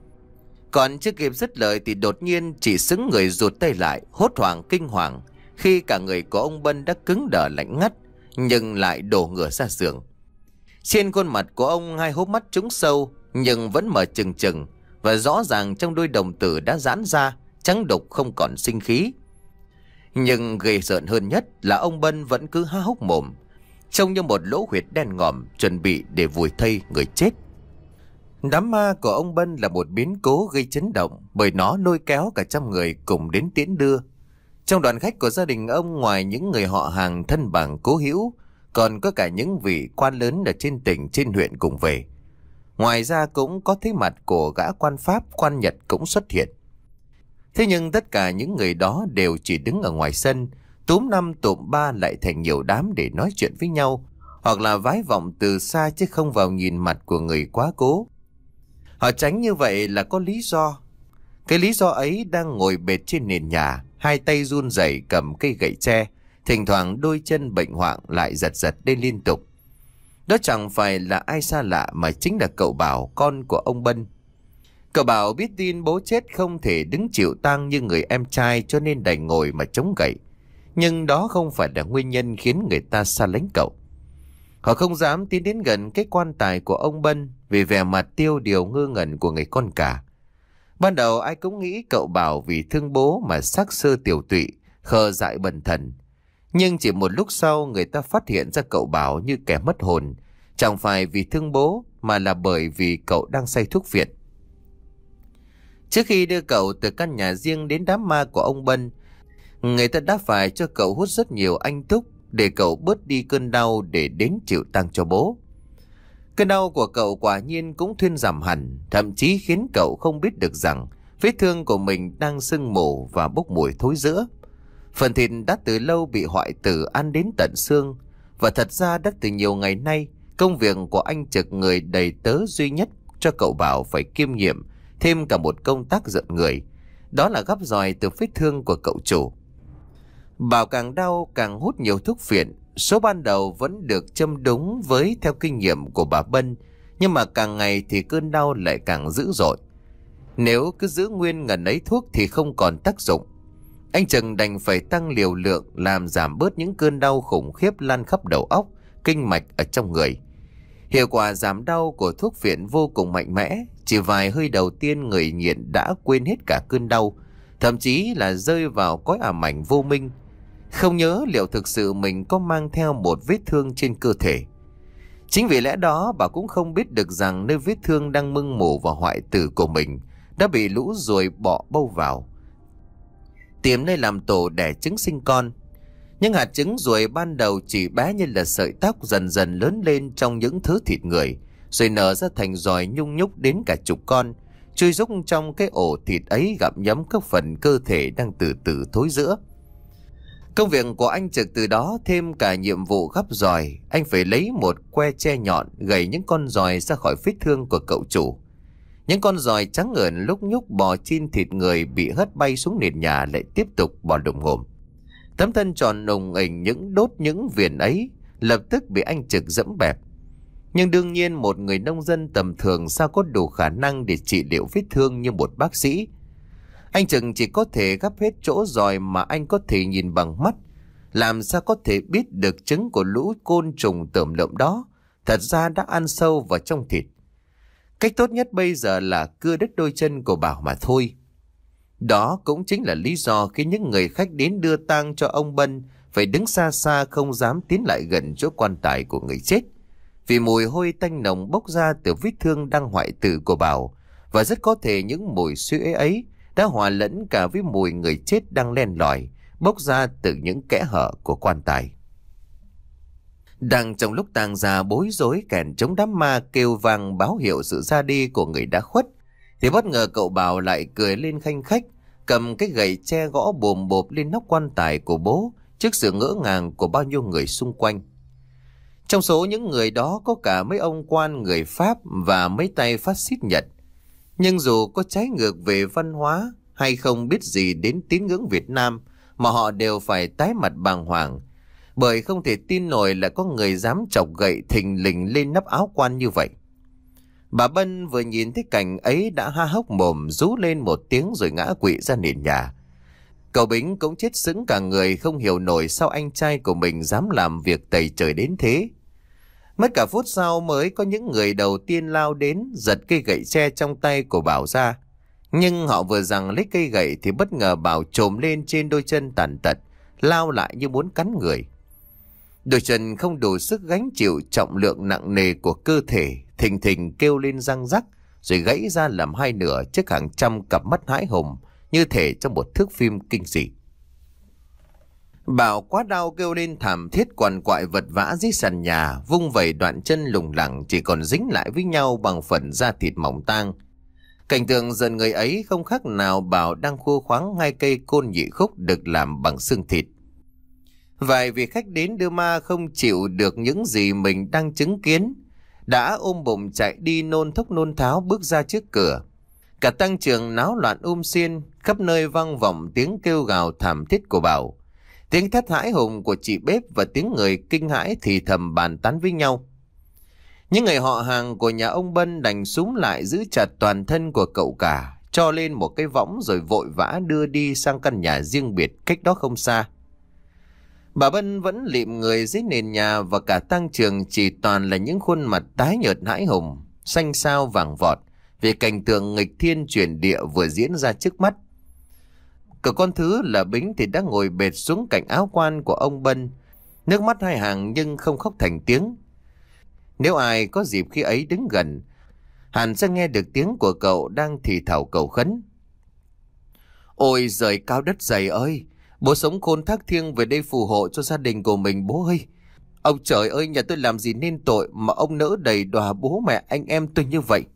Còn chưa kịp dứt lời thì đột nhiên chị sững người rụt tay lại, hốt hoảng kinh hoàng khi cả người của ông Bân đã cứng đờ lạnh ngắt, nhưng lại đổ ngửa ra giường. Trên khuôn mặt của ông hai hốc mắt trũng sâu nhưng vẫn mở trừng trừng, và rõ ràng trong đôi đồng tử đã giãn ra, trắng đục không còn sinh khí. Nhưng ghê rợn hơn nhất là ông Bân vẫn cứ há hốc mồm, trông như một lỗ huyệt đen ngòm chuẩn bị để vùi thây người chết. Đám ma của ông Bân là một biến cố gây chấn động, bởi nó lôi kéo cả trăm người cùng đến tiễn đưa. Trong đoàn khách của gia đình ông, ngoài những người họ hàng thân bằng cố hữu, còn có cả những vị quan lớn ở trên tỉnh trên huyện cùng về. Ngoài ra cũng có thấy mặt của gã quan Pháp, quan Nhật cũng xuất hiện. Thế nhưng tất cả những người đó đều chỉ đứng ở ngoài sân, túm năm tụm ba lại thành nhiều đám để nói chuyện với nhau, hoặc là vái vọng từ xa chứ không vào nhìn mặt của người quá cố. Họ tránh như vậy là có lý do. Cái lý do ấy đang ngồi bệt trên nền nhà, hai tay run rẩy cầm cây gậy tre, thỉnh thoảng đôi chân bệnh hoạn lại giật giật lên liên tục. Đó chẳng phải là ai xa lạ mà chính là cậu Bảo, con của ông Bân. Cậu Bảo biết tin bố chết không thể đứng chịu tang như người em trai, cho nên đành ngồi mà chống gậy. Nhưng đó không phải là nguyên nhân khiến người ta xa lánh cậu. Họ không dám tiến đến gần cái quan tài của ông Bân vì vẻ mặt tiêu điều ngơ ngẩn của người con cả. Ban đầu ai cũng nghĩ cậu Bảo vì thương bố mà xác xơ tiểu tụy, khờ dại bần thần. Nhưng chỉ một lúc sau người ta phát hiện ra cậu Bảo như kẻ mất hồn, chẳng phải vì thương bố mà là bởi vì cậu đang say thuốc phiện. Trước khi đưa cậu từ căn nhà riêng đến đám ma của ông Bân, người ta đã phải cho cậu hút rất nhiều anh túc để cậu bớt đi cơn đau để đến chịu tang cho bố. Cơn đau của cậu quả nhiên cũng thuyên giảm hẳn, thậm chí khiến cậu không biết được rằng vết thương của mình đang sưng mù và bốc mùi thối rữa. Phần thịt đã từ lâu bị hoại tử ăn đến tận xương, và thật ra đã từ nhiều ngày nay, công việc của anh Trực, người đầy tớ duy nhất cho cậu Bảo, phải kiêm nhiệm thêm cả một công tác giận người, đó là gắp giòi từ vết thương của cậu chủ. Bảo càng đau càng hút nhiều thuốc phiện. Số ban đầu vẫn được châm đúng với theo kinh nghiệm của bà Bân, nhưng mà càng ngày thì cơn đau lại càng dữ dội. Nếu cứ giữ nguyên ngần ấy thuốc thì không còn tác dụng. Anh Trần đành phải tăng liều lượng làm giảm bớt những cơn đau khủng khiếp lan khắp đầu óc, kinh mạch ở trong người. Hiệu quả giảm đau của thuốc phiện vô cùng mạnh mẽ. Chỉ vài hơi đầu tiên, người nghiện đã quên hết cả cơn đau, thậm chí là rơi vào cõi ảm ảnh vô minh, không nhớ liệu thực sự mình có mang theo một vết thương trên cơ thể. Chính vì lẽ đó bà cũng không biết được rằng nơi vết thương đang mưng mủ và hoại tử của mình đã bị lũ ruồi bọ bâu vào, tìm nơi làm tổ đẻ trứng sinh con. Những hạt trứng ruồi ban đầu chỉ bé như là sợi tóc, dần dần lớn lên trong những thứ thịt người, rồi nở ra thành giòi nhung nhúc đến cả chục con, chui rúc trong cái ổ thịt ấy, gặm nhấm các phần cơ thể đang từ từ thối rữa. Công việc của anh Trực từ đó thêm cả nhiệm vụ gắp giòi. Anh phải lấy một que tre nhọn gẩy những con giòi ra khỏi vết thương của cậu chủ. Những con giòi trắng ngợn lúc nhúc bò trên thịt người bị hất bay xuống nền nhà, lại tiếp tục bò đùng ngồm. Tấm thân tròn nùng ình những đốt những viền ấy lập tức bị anh Trực dẫm bẹp. Nhưng đương nhiên một người nông dân tầm thường sao có đủ khả năng để trị liệu vết thương như một bác sĩ. Anh Trực chỉ có thể gắp hết chỗ giòi mà anh có thể nhìn bằng mắt, làm sao có thể biết được trứng của lũ côn trùng tởm lợm đó thật ra đã ăn sâu vào trong thịt. Cách tốt nhất bây giờ là cưa đứt đôi chân của Bảo mà thôi. Đó cũng chính là lý do khi những người khách đến đưa tang cho ông Bân phải đứng xa xa, không dám tiến lại gần chỗ quan tài của người chết, vì mùi hôi tanh nồng bốc ra từ vết thương đang hoại tử của Bảo, và rất có thể những mùi suy ế ấy đã hòa lẫn cả với mùi người chết đang len lỏi bốc ra từ những kẽ hở của quan tài. Đang trong lúc tang gia bối rối, kèn chống đám ma kêu vang báo hiệu sự ra đi của người đã khuất, thì bất ngờ cậu Bảo lại cười lên khanh khách, cầm cái gậy tre gõ bồm bộp lên nóc quan tài của bố trước sự ngỡ ngàng của bao nhiêu người xung quanh. Trong số những người đó có cả mấy ông quan người Pháp và mấy tay phát xít Nhật. Nhưng dù có trái ngược về văn hóa hay không biết gì đến tín ngưỡng Việt Nam, mà họ đều phải tái mặt bàng hoàng, bởi không thể tin nổi là có người dám chọc gậy thình lình lên nắp áo quan như vậy. Bà Bân vừa nhìn thấy cảnh ấy đã há hốc mồm rú lên một tiếng rồi ngã quỵ ra nền nhà. Cậu Bính cũng chết sững cả người, không hiểu nổi sao anh trai của mình dám làm việc tày trời đến thế. Mất cả phút sau mới có những người đầu tiên lao đến giật cây gậy tre trong tay của Bảo ra. Nhưng họ vừa giằng lấy cây gậy thì bất ngờ Bảo trồm lên trên đôi chân tàn tật, lao lại như muốn cắn người. Đôi chân không đủ sức gánh chịu trọng lượng nặng nề của cơ thể, thình thình kêu lên răng rắc, rồi gãy ra làm hai nửa trước hàng trăm cặp mắt hãi hùng, như thể trong một thước phim kinh dị. Bảo quá đau kêu lên thảm thiết, quằn quại vật vã dưới sàn nhà, vung vẩy đoạn chân lủng lẳng chỉ còn dính lại với nhau bằng phần da thịt mỏng tang. Cảnh tượng giận người ấy không khác nào Bảo đang khô khoáng hai cây côn nhị khúc được làm bằng xương thịt. Vài vị khách đến đưa ma không chịu được những gì mình đang chứng kiến, đã ôm bụng chạy đi nôn thốc nôn tháo bước ra trước cửa. Cả tang trường náo loạn um xiên, khắp nơi vang vọng tiếng kêu gào thảm thiết của Bảo, tiếng thét hãi hùng của chị bếp và tiếng người kinh hãi thì thầm bàn tán với nhau. Những người họ hàng của nhà ông Bân đành súm lại giữ chặt toàn thân của cậu cả, cho lên một cái võng rồi vội vã đưa đi sang căn nhà riêng biệt cách đó không xa. Bà Bân vẫn lịm người dưới nền nhà, và cả tang trường chỉ toàn là những khuôn mặt tái nhợt hãi hùng, xanh xao vàng vọt vì cảnh tượng nghịch thiên chuyển địa vừa diễn ra trước mắt. Cậu con thứ là Bính thì đã ngồi bệt xuống cạnh áo quan của ông Bân, nước mắt hai hàng nhưng không khóc thành tiếng. Nếu ai có dịp khi ấy đứng gần, hẳn sẽ nghe được tiếng của cậu đang thì thào cầu khấn. Ôi giời cao đất dày ơi! Bố sống khôn thác thiêng về đây phù hộ cho gia đình của mình bố ơi! Ông trời ơi, nhà tôi làm gì nên tội mà ông nỡ đầy đọa bố mẹ anh em tôi như vậy?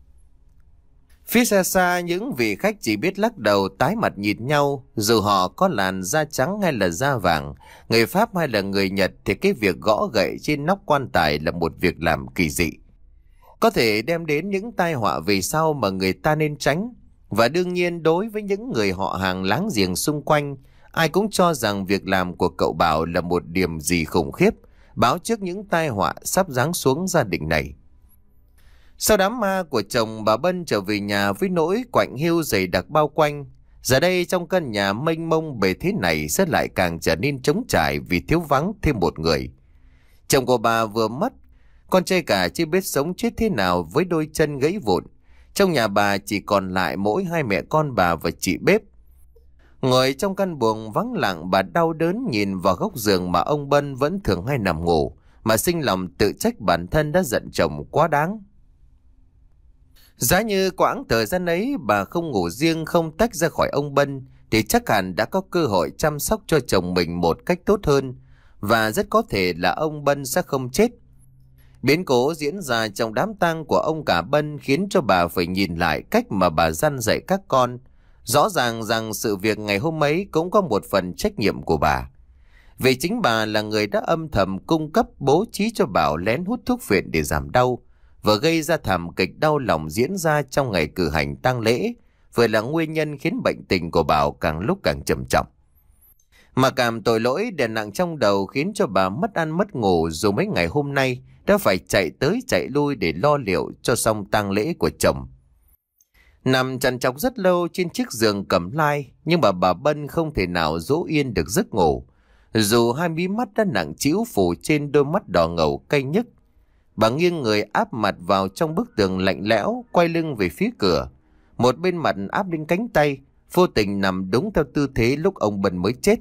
Phía xa xa những vị khách chỉ biết lắc đầu tái mặt nhìn nhau. Dù họ có làn da trắng hay là da vàng, người Pháp hay là người Nhật, thì cái việc gõ gậy trên nóc quan tài là một việc làm kỳ dị, có thể đem đến những tai họa về sau mà người ta nên tránh. Và đương nhiên đối với những người họ hàng láng giềng xung quanh, ai cũng cho rằng việc làm của cậu Bảo là một điểm gì khủng khiếp, báo trước những tai họa sắp giáng xuống gia đình này. Sau đám ma của chồng, bà Bân trở về nhà với nỗi quạnh hiu dày đặc bao quanh. Giờ đây trong căn nhà mênh mông bề thế này sẽ lại càng trở nên trống trải vì thiếu vắng thêm một người. Chồng của bà vừa mất, con trai cả chưa biết sống chết thế nào với đôi chân gãy vụn. Trong nhà bà chỉ còn lại mỗi hai mẹ con bà và chị bếp. Ngồi trong căn buồng vắng lặng, bà đau đớn nhìn vào góc giường mà ông Bân vẫn thường hay nằm ngủ, mà sinh lòng tự trách bản thân đã giận chồng quá đáng. Giá như quãng thời gian ấy bà không ngủ riêng, không tách ra khỏi ông Bân, thì chắc hẳn đã có cơ hội chăm sóc cho chồng mình một cách tốt hơn, và rất có thể là ông Bân sẽ không chết. Biến cố diễn ra trong đám tang của ông cả Bân khiến cho bà phải nhìn lại cách mà bà răn dạy các con. Rõ ràng rằng sự việc ngày hôm ấy cũng có một phần trách nhiệm của bà. Vì chính bà là người đã âm thầm cung cấp bố trí cho Bảo lén hút thuốc phiện để giảm đau, và gây ra thảm kịch đau lòng diễn ra trong ngày cử hành tang lễ, vừa là nguyên nhân khiến bệnh tình của Bảo càng lúc càng trầm trọng. Mà cảm tội lỗi đè nặng trong đầu khiến cho bà mất ăn mất ngủ, dù mấy ngày hôm nay đã phải chạy tới chạy lui để lo liệu cho xong tang lễ của chồng. Nằm trằn trọc rất lâu trên chiếc giường cẩm lai, nhưng mà bà Bân không thể nào dỗ yên được giấc ngủ, dù hai mí mắt đã nặng trĩu phủ trên đôi mắt đỏ ngầu cay nhức. Bà nghiêng người áp mặt vào trong bức tường lạnh lẽo, quay lưng về phía cửa, một bên mặt áp lên cánh tay, vô tình nằm đúng theo tư thế lúc ông Bân mới chết.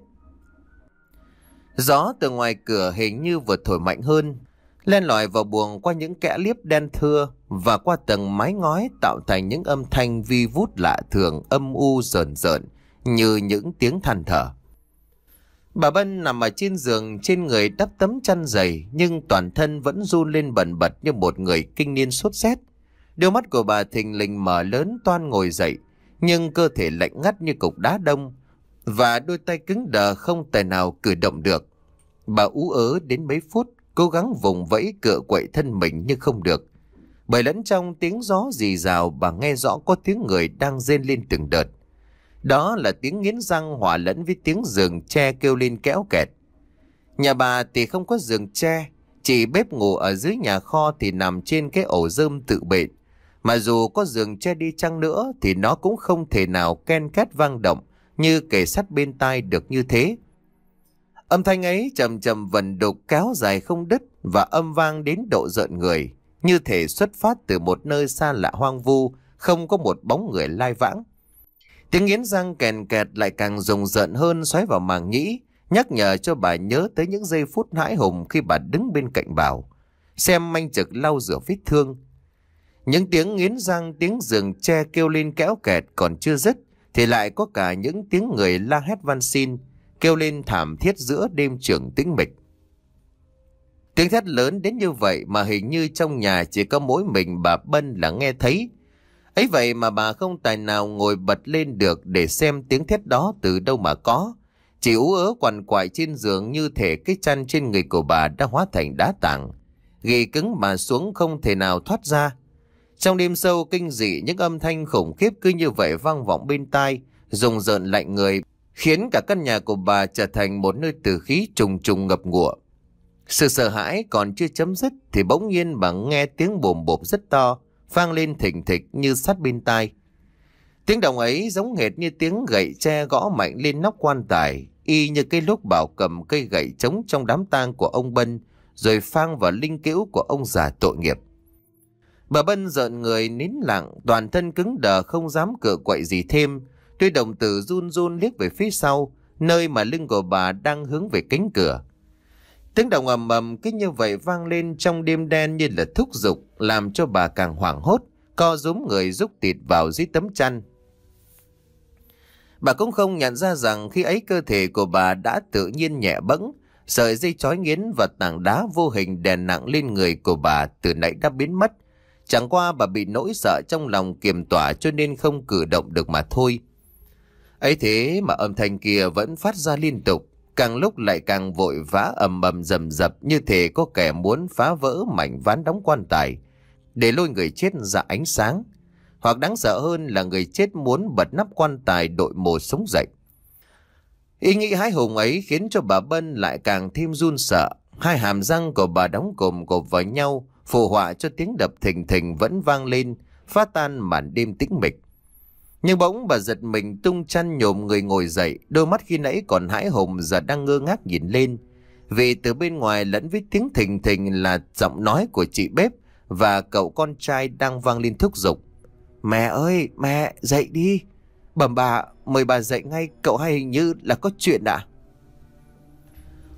Gió từ ngoài cửa hình như vừa thổi mạnh hơn, len lỏi vào buồng qua những kẽ liếp đen thưa và qua tầng mái ngói, tạo thành những âm thanh vi vút lạ thường, âm u rờn rợn như những tiếng than thở. Bà Bân nằm ở trên giường, trên người đắp tấm chăn dày, nhưng toàn thân vẫn run lên bần bật như một người kinh niên sốt rét. Đôi mắt của bà thình lình mở lớn toan ngồi dậy, nhưng cơ thể lạnh ngắt như cục đá đông, và đôi tay cứng đờ không tài nào cử động được. Bà ú ớ đến mấy phút, cố gắng vùng vẫy cựa quậy thân mình nhưng không được, bởi lẫn trong tiếng gió rì rào bà nghe rõ có tiếng người đang rên lên từng đợt. Đó là tiếng nghiến răng hòa lẫn với tiếng giường tre kêu lên kéo kẹt. Nhà bà thì không có giường tre, chỉ bếp ngủ ở dưới nhà kho thì nằm trên cái ổ rơm tự bện. Mà dù có giường tre đi chăng nữa thì nó cũng không thể nào ken két vang động như kề sát bên tai được như thế. Âm thanh ấy trầm trầm vần đục kéo dài không đứt và âm vang đến độ rợn người, như thể xuất phát từ một nơi xa lạ hoang vu, không có một bóng người lai vãng. Tiếng nghiến răng kèn kẹt lại càng rùng rợn hơn, xoáy vào màng nhĩ, nhắc nhở cho bà nhớ tới những giây phút hãi hùng khi bà đứng bên cạnh Bảo, xem manh trực lau rửa vết thương. Những tiếng nghiến răng, tiếng giường tre kêu lên kéo kẹt còn chưa dứt, thì lại có cả những tiếng người la hét van xin, kêu lên thảm thiết giữa đêm trường tĩnh mịch. Tiếng thét lớn đến như vậy mà hình như trong nhà chỉ có mỗi mình bà Bân là nghe thấy. Ấy vậy mà bà không tài nào ngồi bật lên được để xem tiếng thét đó từ đâu mà có. Chỉ ú ớ quằn quại trên giường, như thể cái chăn trên người của bà đã hóa thành đá tảng, ghi cứng mà xuống không thể nào thoát ra. Trong đêm sâu kinh dị, những âm thanh khủng khiếp cứ như vậy vang vọng bên tai, rùng rợn lạnh người, khiến cả căn nhà của bà trở thành một nơi tử khí trùng trùng ngập ngụa. Sự sợ hãi còn chưa chấm dứt thì bỗng nhiên bà nghe tiếng bồm bộp rất to vang lên thình thịch như sát bên tai. Tiếng động ấy giống hệt như tiếng gậy tre gõ mạnh lên nóc quan tài, y như cái lúc Bảo cầm cây gậy trống trong đám tang của ông Bân rồi phang vào linh cữu của ông già tội nghiệp. Bà Bân rợn người nín lặng, toàn thân cứng đờ không dám cựa quậy gì thêm. Đôi đồng tử run run liếc về phía sau, nơi mà lưng của bà đang hướng về cánh cửa. Tiếng động ầm ầm cứ như vậy vang lên trong đêm đen như là thúc giục, làm cho bà càng hoảng hốt, co rúm người rúc tịt vào dưới tấm chăn. Bà cũng không nhận ra rằng khi ấy cơ thể của bà đã tự nhiên nhẹ bẫng, sợi dây chói nghiến và tảng đá vô hình đè nặng lên người của bà từ nãy đã biến mất. Chẳng qua bà bị nỗi sợ trong lòng kiềm tỏa cho nên không cử động được mà thôi. Ấy thế mà âm thanh kia vẫn phát ra liên tục, càng lúc lại càng vội vã ầm ầm rầm rập, như thể có kẻ muốn phá vỡ mảnh ván đóng quan tài để lôi người chết ra ánh sáng, hoặc đáng sợ hơn là người chết muốn bật nắp quan tài đội mồ sống dậy. Ý nghĩ hãi hùng ấy khiến cho bà Bân lại càng thêm run sợ. Hai hàm răng của bà đóng cồm cộp vào nhau, phù họa cho tiếng đập thình thình vẫn vang lên, phá tan màn đêm tĩnh mịch. Nhưng bỗng bà giật mình tung chăn nhổm người ngồi dậy, đôi mắt khi nãy còn hãi hùng giờ đang ngơ ngác nhìn lên, vì từ bên ngoài lẫn với tiếng thình thình là giọng nói của chị bếp và cậu con trai đang vang lên thúc giục. Mẹ ơi, mẹ, dậy đi. Bẩm bà, mời bà dậy ngay, cậu hay hình như là có chuyện ạ.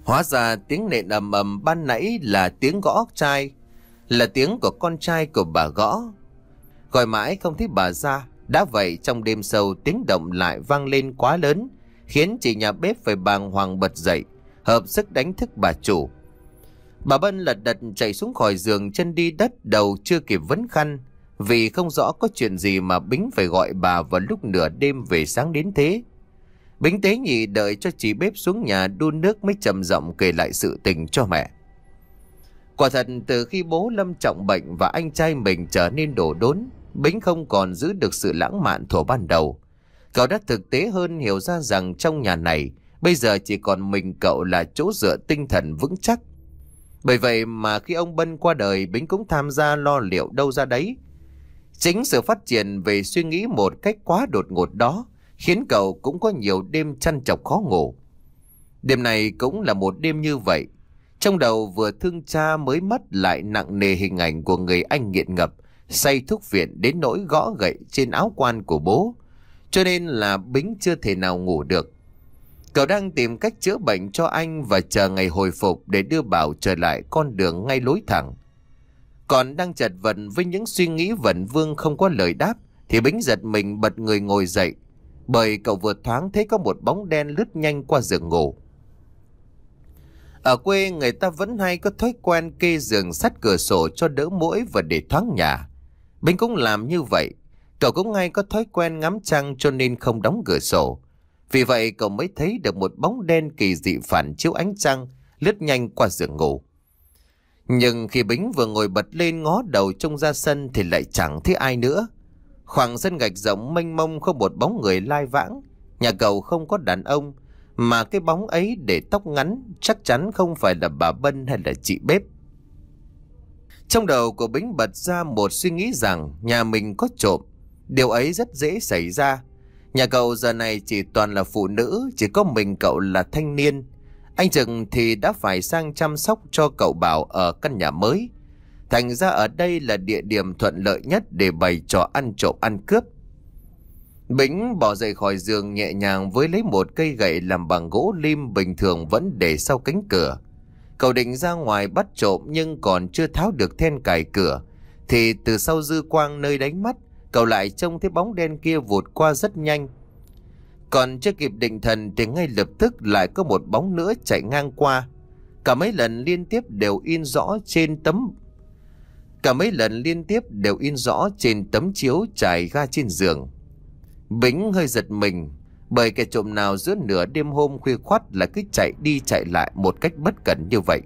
Hóa ra tiếng nện ầm ầm ban nãy là tiếng gõ chai, là tiếng của con trai của bà gõ. Gọi mãi không thấy bà ra. Đã vậy trong đêm sâu tiếng động lại vang lên quá lớn, khiến chị nhà bếp phải bàng hoàng bật dậy, hợp sức đánh thức bà chủ. Bà Bân lật đật chạy xuống khỏi giường, chân đi đất, đầu chưa kịp vấn khăn, vì không rõ có chuyện gì mà Bính phải gọi bà vào lúc nửa đêm về sáng đến thế. Bính tế nhị đợi cho chị bếp xuống nhà đun nước mới trầm giọng kể lại sự tình cho mẹ. Quả thật từ khi bố lâm trọng bệnh và anh trai mình trở nên đổ đốn, Bính không còn giữ được sự lãng mạn thuở ban đầu. Cậu đã thực tế hơn, hiểu ra rằng trong nhà này bây giờ chỉ còn mình cậu là chỗ dựa tinh thần vững chắc. Bởi vậy mà khi ông Bân qua đời, Bính cũng tham gia lo liệu đâu ra đấy. Chính sự phát triển về suy nghĩ một cách quá đột ngột đó khiến cậu cũng có nhiều đêm trằn trọc khó ngủ. Đêm này cũng là một đêm như vậy. Trong đầu vừa thương cha mới mất, lại nặng nề hình ảnh của người anh nghiện ngập say thuốc viện đến nỗi gõ gậy trên áo quan của bố, cho nên là Bính chưa thể nào ngủ được. Cậu đang tìm cách chữa bệnh cho anh và chờ ngày hồi phục để đưa Bảo trở lại con đường ngay lối thẳng. Còn đang chật vật với những suy nghĩ vẩn vương không có lời đáp, thì Bính giật mình bật người ngồi dậy, bởi cậu vừa thoáng thấy có một bóng đen lướt nhanh qua giường ngủ. Ở quê người ta vẫn hay có thói quen kê giường sát cửa sổ cho đỡ muỗi và để thoáng nhà. Bính cũng làm như vậy. Cậu cũng hay có thói quen ngắm trăng cho nên không đóng cửa sổ. Vì vậy cậu mới thấy được một bóng đen kỳ dị phản chiếu ánh trăng lướt nhanh qua giường ngủ. Nhưng khi Bính vừa ngồi bật lên ngó đầu trông ra sân thì lại chẳng thấy ai nữa. Khoảng sân gạch rộng mênh mông không một bóng người lai vãng. Nhà cậu không có đàn ông, mà cái bóng ấy để tóc ngắn chắc chắn không phải là bà Bân hay là chị bếp. Trong đầu của Bính bật ra một suy nghĩ rằng nhà mình có trộm. Điều ấy rất dễ xảy ra. Nhà cậu giờ này chỉ toàn là phụ nữ, chỉ có mình cậu là thanh niên. Anh Trực thì đã phải sang chăm sóc cho cậu Bảo ở căn nhà mới. Thành ra ở đây là địa điểm thuận lợi nhất để bày trò ăn trộm ăn cướp. Bính bỏ dậy khỏi giường nhẹ nhàng với lấy một cây gậy làm bằng gỗ lim bình thường vẫn để sau cánh cửa. Cậu định ra ngoài bắt trộm nhưng còn chưa tháo được then cài cửa, thì từ sau dư quang nơi đánh mắt, cậu lại trông thấy bóng đen kia vụt qua rất nhanh. Còn chưa kịp định thần thì ngay lập tức lại có một bóng nữa chạy ngang qua. Cả mấy lần liên tiếp đều in rõ trên tấm Cả mấy lần liên tiếp đều in rõ trên tấm chiếu trải ga trên giường. Bính hơi giật mình, bởi kẻ trộm nào giữa nửa đêm hôm khuya khoắt là cứ chạy đi chạy lại một cách bất cẩn như vậy.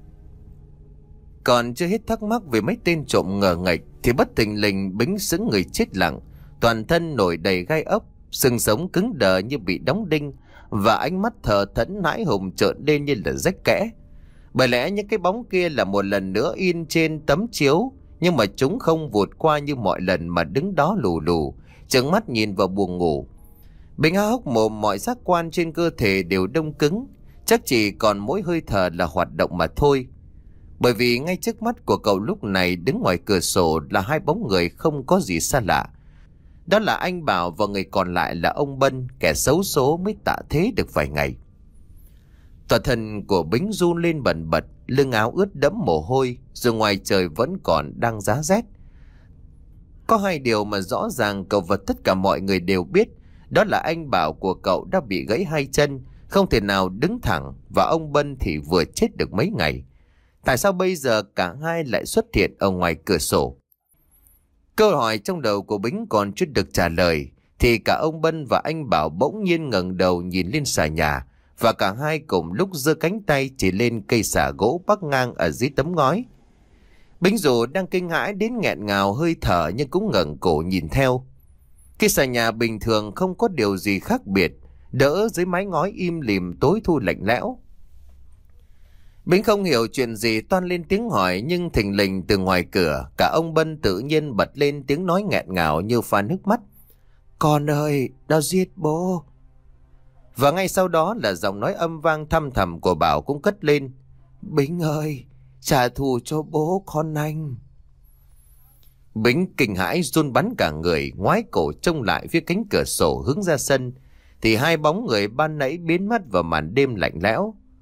Còn chưa hết thắc mắc về mấy tên trộm ngờ nghệch thì bất thình lình Bính sững người chết lặng, toàn thân nổi đầy gai ốc, xương sống cứng đờ như bị đóng đinh, và ánh mắt thờ thẫn nãi hùng trợn lên như là rách kẽ. Bởi lẽ những cái bóng kia là một lần nữa in trên tấm chiếu, nhưng mà chúng không vụt qua như mọi lần mà đứng đó lù lù, trợn mắt nhìn vào buồng ngủ. Bính há hốc mồm, mọi giác quan trên cơ thể đều đông cứng, chắc chỉ còn mỗi hơi thở là hoạt động mà thôi. Bởi vì ngay trước mắt của cậu lúc này đứng ngoài cửa sổ là hai bóng người không có gì xa lạ. Đó là anh Bảo và người còn lại là ông Bân, kẻ xấu số mới tạ thế được vài ngày. Toàn thân của Bính run lên bần bật, lưng áo ướt đẫm mồ hôi, dù ngoài trời vẫn còn đang giá rét. Có hai điều mà rõ ràng cậu và tất cả mọi người đều biết, đó là anh Bảo của cậu đã bị gãy hai chân, không thể nào đứng thẳng, và ông Bân thì vừa chết được mấy ngày. Tại sao bây giờ cả hai lại xuất hiện ở ngoài cửa sổ? Câu hỏi trong đầu của Bính còn chưa được trả lời thì cả ông Bân và anh Bảo bỗng nhiên ngẩng đầu nhìn lên xà nhà, và cả hai cùng lúc giơ cánh tay chỉ lên cây xà gỗ bắc ngang ở dưới tấm ngói. Bính dù đang kinh hãi đến nghẹn ngào hơi thở nhưng cũng ngẩng cổ nhìn theo. Cây xà nhà bình thường không có điều gì khác biệt, đỡ dưới mái ngói im lìm tối thu lạnh lẽo. Bính không hiểu chuyện gì toan lên tiếng hỏi, nhưng thình lình từ ngoài cửa cả ông Bân tự nhiên bật lên tiếng nói nghẹn ngào như pha nước mắt. Con ơi, nó giết bố. Và ngay sau đó là giọng nói âm vang thăm thẳm của Bảo cũng cất lên. Bính ơi, trả thù cho bố con anh. Bính kinh hãi run bắn cả người, ngoái cổ trông lại phía cánh cửa sổ hướng ra sân, thì hai bóng người ban nãy biến mất vào màn đêm lạnh lẽo.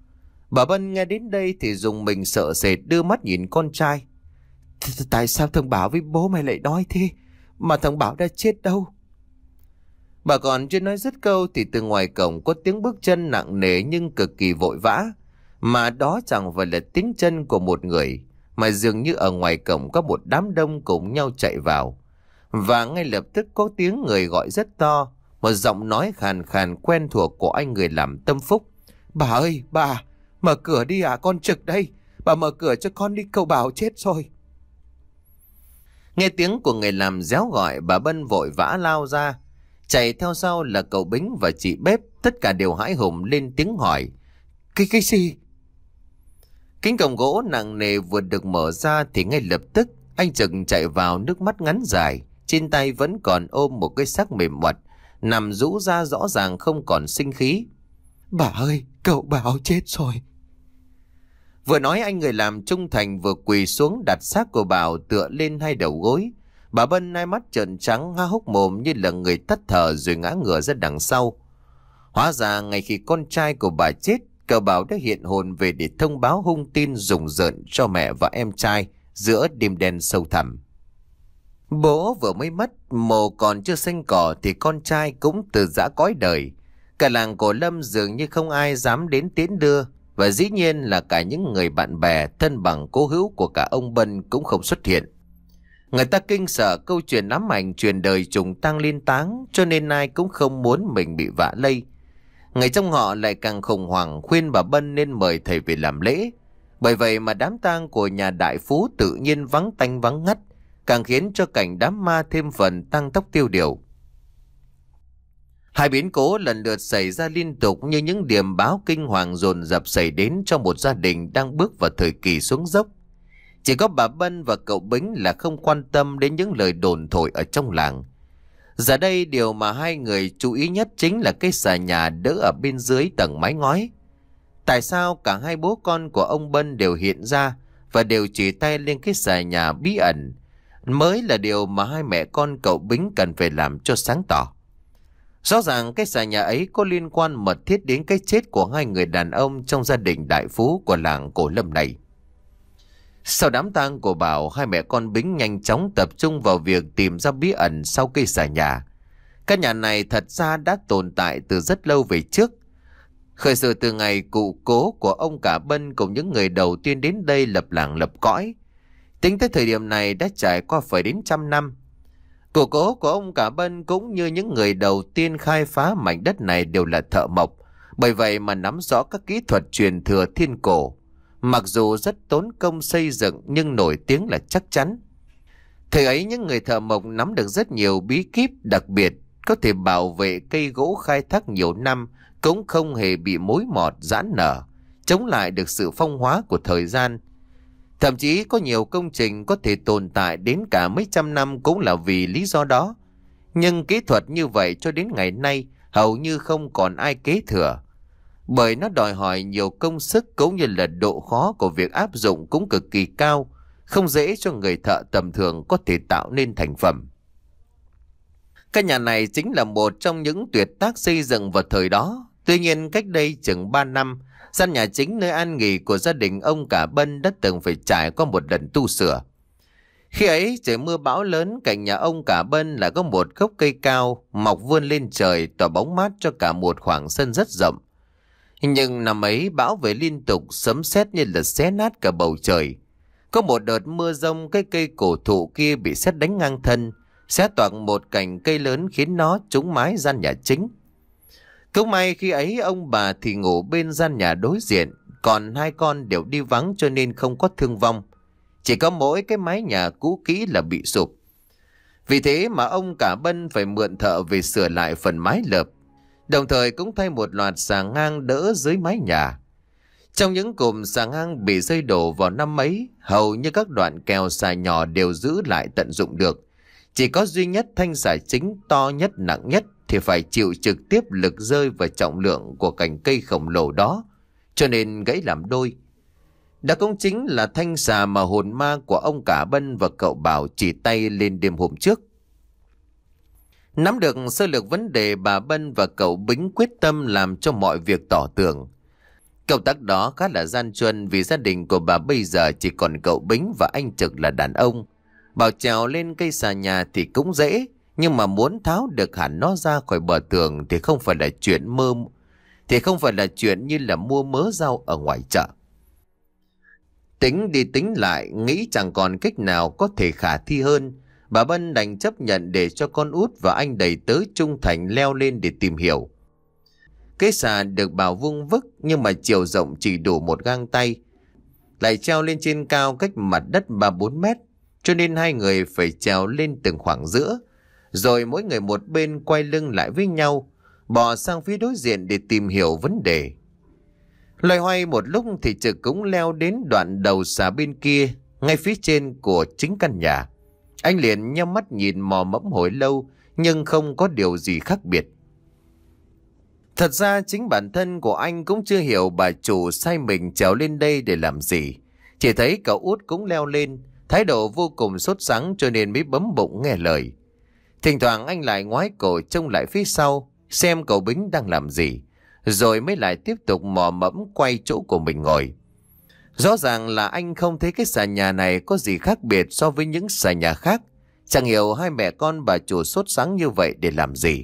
Bà Bân nghe đến đây thì dùng mình sợ sệt đưa mắt nhìn con trai. Tại sao thằng Bảo với bố mày lại nói thế? Mà thằng Bảo đã chết đâu? Bà còn chưa nói dứt câu thì từ ngoài cổng có tiếng bước chân nặng nề nhưng cực kỳ vội vã. Mà đó chẳng phải là tiếng chân của một người, mà dường như ở ngoài cổng có một đám đông cùng nhau chạy vào. Và ngay lập tức có tiếng người gọi rất to, một giọng nói khàn khàn quen thuộc của anh người làm tâm phúc. Bà ơi, bà, mở cửa đi à, con trực đây. Bà mở cửa cho con đi, cậu Bảo chết rồi. Nghe tiếng của người làm réo gọi, bà Bân vội vã lao ra. Chạy theo sau là cậu Bính và chị Bếp, tất cả đều hãi hùng lên tiếng hỏi. Cái cái gì? Cánh cổng gỗ nặng nề vừa được mở ra thì ngay lập tức anh Trực chạy vào, nước mắt ngắn dài, trên tay vẫn còn ôm một cái xác mềm mật, nằm rũ ra rõ ràng không còn sinh khí. Bà ơi, cậu Bảo chết rồi. Vừa nói anh người làm trung thành vừa quỳ xuống đặt xác của Bảo tựa lên hai đầu gối. Bà Bân hai mắt trợn trắng há hốc mồm như là người tắt thở rồi ngã ngửa ra đằng sau. Hóa ra ngay khi con trai của bà chết, cậu Bảo đã hiện hồn về để thông báo hung tin rùng rợn cho mẹ và em trai giữa đêm đen sâu thẳm. Bố vừa mới mất, mồ còn chưa xanh cỏ thì con trai cũng từ giã cõi đời. Cả làng Cổ Lâm dường như không ai dám đến tiễn đưa, và dĩ nhiên là cả những người bạn bè thân bằng cố hữu của cả ông Bân cũng không xuất hiện. Người ta kinh sợ câu chuyện ám ảnh truyền đời trùng tang liên táng, cho nên ai cũng không muốn mình bị vạ lây. Người trong họ lại càng khủng hoảng khuyên bà Bân nên mời thầy về làm lễ. Bởi vậy mà đám tang của nhà đại phú tự nhiên vắng tanh vắng ngắt, càng khiến cho cảnh đám ma thêm phần tăng tốc tiêu điều. Hai biến cố lần lượt xảy ra liên tục như những điểm báo kinh hoàng dồn dập xảy đến cho một gia đình đang bước vào thời kỳ xuống dốc. Chỉ có bà Bân và cậu Bính là không quan tâm đến những lời đồn thổi ở trong làng. Giờ đây điều mà hai người chú ý nhất chính là cái xà nhà đỡ ở bên dưới tầng mái ngói. Tại sao cả hai bố con của ông Bân đều hiện ra và đều chỉ tay lên cái xà nhà bí ẩn, mới là điều mà hai mẹ con cậu Bính cần phải làm cho sáng tỏ. Rõ ràng cái xà nhà ấy có liên quan mật thiết đến cái chết của hai người đàn ông trong gia đình đại phú của làng Cổ Lâm này. Sau đám tang của Bảo, hai mẹ con Bính nhanh chóng tập trung vào việc tìm ra bí ẩn sau cây xà nhà. Căn nhà này thật ra đã tồn tại từ rất lâu về trước. Khởi sự từ ngày cụ cố của ông Cả Bân cùng những người đầu tiên đến đây lập làng lập cõi. Tính tới thời điểm này đã trải qua phải đến trăm năm. Cụ cố của ông Cả Bân cũng như những người đầu tiên khai phá mảnh đất này đều là thợ mộc, bởi vậy mà nắm rõ các kỹ thuật truyền thừa thiên cổ. Mặc dù rất tốn công xây dựng nhưng nổi tiếng là chắc chắn. Thời ấy những người thợ mộc nắm được rất nhiều bí kíp đặc biệt, có thể bảo vệ cây gỗ khai thác nhiều năm cũng không hề bị mối mọt giãn nở, chống lại được sự phong hóa của thời gian. Thậm chí có nhiều công trình có thể tồn tại đến cả mấy trăm năm cũng là vì lý do đó. Nhưng kỹ thuật như vậy cho đến ngày nay hầu như không còn ai kế thừa, bởi nó đòi hỏi nhiều công sức cũng như là độ khó của việc áp dụng cũng cực kỳ cao, không dễ cho người thợ tầm thường có thể tạo nên thành phẩm. Căn nhà này chính là một trong những tuyệt tác xây dựng vào thời đó. Tuy nhiên cách đây chừng ba năm, gian nhà chính nơi an nghỉ của gia đình ông Cả Bân đã từng phải trải qua một lần tu sửa. Khi ấy trời mưa bão lớn, cạnh nhà ông Cả Bân là có một gốc cây cao mọc vươn lên trời tỏa bóng mát cho cả một khoảng sân rất rộng. Nhưng năm ấy bão về liên tục, sấm sét như là xé nát cả bầu trời. Có một đợt mưa giông, cái cây cổ thụ kia bị sét đánh ngang thân, xé toạc một cành cây lớn khiến nó trúng mái gian nhà chính. Cũng may khi ấy ông bà thì ngủ bên gian nhà đối diện, còn hai con đều đi vắng cho nên không có thương vong. Chỉ có mỗi cái mái nhà cũ kỹ là bị sụp. Vì thế mà ông Cả Bân phải mượn thợ về sửa lại phần mái lợp, đồng thời cũng thay một loạt xà ngang đỡ dưới mái nhà. Trong những cụm xà ngang bị rơi đổ vào năm ấy, hầu như các đoạn kèo xà nhỏ đều giữ lại tận dụng được. Chỉ có duy nhất thanh xà chính to nhất nặng nhất thì phải chịu trực tiếp lực rơi và trọng lượng của cành cây khổng lồ đó, cho nên gãy làm đôi. Đó cũng chính là thanh xà mà hồn ma của ông Cả Bân và cậu Bảo chỉ tay lên đêm hôm trước. Nắm được sơ lược vấn đề, bà Bân và cậu Bính quyết tâm làm cho mọi việc tỏ tường. Công tác đó khá là gian truân vì gia đình của bà bây giờ chỉ còn cậu Bính và anh Trực là đàn ông. Bảo trèo lên cây xà nhà thì cũng dễ, nhưng mà muốn tháo được hẳn nó ra khỏi bờ tường thì không phải là chuyện mơ, thì không phải là chuyện như là mua mớ rau ở ngoài chợ. Tính đi tính lại, nghĩ chẳng còn cách nào có thể khả thi hơn. Bà Bân đành chấp nhận để cho con út và anh đầy tớ trung thành leo lên để tìm hiểu. Cái xà được bảo vuông vức nhưng mà chiều rộng chỉ đủ một gang tay, lại treo lên trên cao cách mặt đất ba bốn mét, cho nên hai người phải trèo lên từng khoảng giữa, rồi mỗi người một bên quay lưng lại với nhau, bò sang phía đối diện để tìm hiểu vấn đề. Loay hoay một lúc thì Trực cũng leo đến đoạn đầu xà bên kia, ngay phía trên của chính căn nhà. Anh liền nhắm mắt nhìn mò mẫm hồi lâu nhưng không có điều gì khác biệt. Thật ra chính bản thân của anh cũng chưa hiểu bà chủ sai mình trèo lên đây để làm gì. Chỉ thấy cậu út cũng leo lên, thái độ vô cùng sốt sắng cho nên mới bấm bụng nghe lời. Thỉnh thoảng anh lại ngoái cổ trông lại phía sau xem cậu Bính đang làm gì, rồi mới lại tiếp tục mò mẫm quay chỗ của mình ngồi. Rõ ràng là anh không thấy cái xà nhà này có gì khác biệt so với những xà nhà khác. Chẳng hiểu hai mẹ con bà chủ sốt sắng như vậy để làm gì.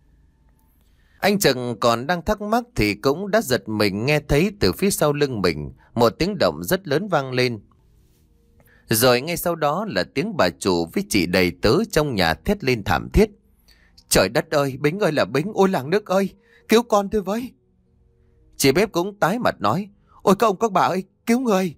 Anh Trực còn đang thắc mắc thì cũng đã giật mình nghe thấy từ phía sau lưng mình một tiếng động rất lớn vang lên. Rồi ngay sau đó là tiếng bà chủ với chị đầy tớ trong nhà thét lên thảm thiết. Trời đất ơi, Bính ơi là Bính, ôi làng nước ơi, cứu con tôi với. Chị bếp cũng tái mặt nói, ôi các ông các bà ơi, cứu người.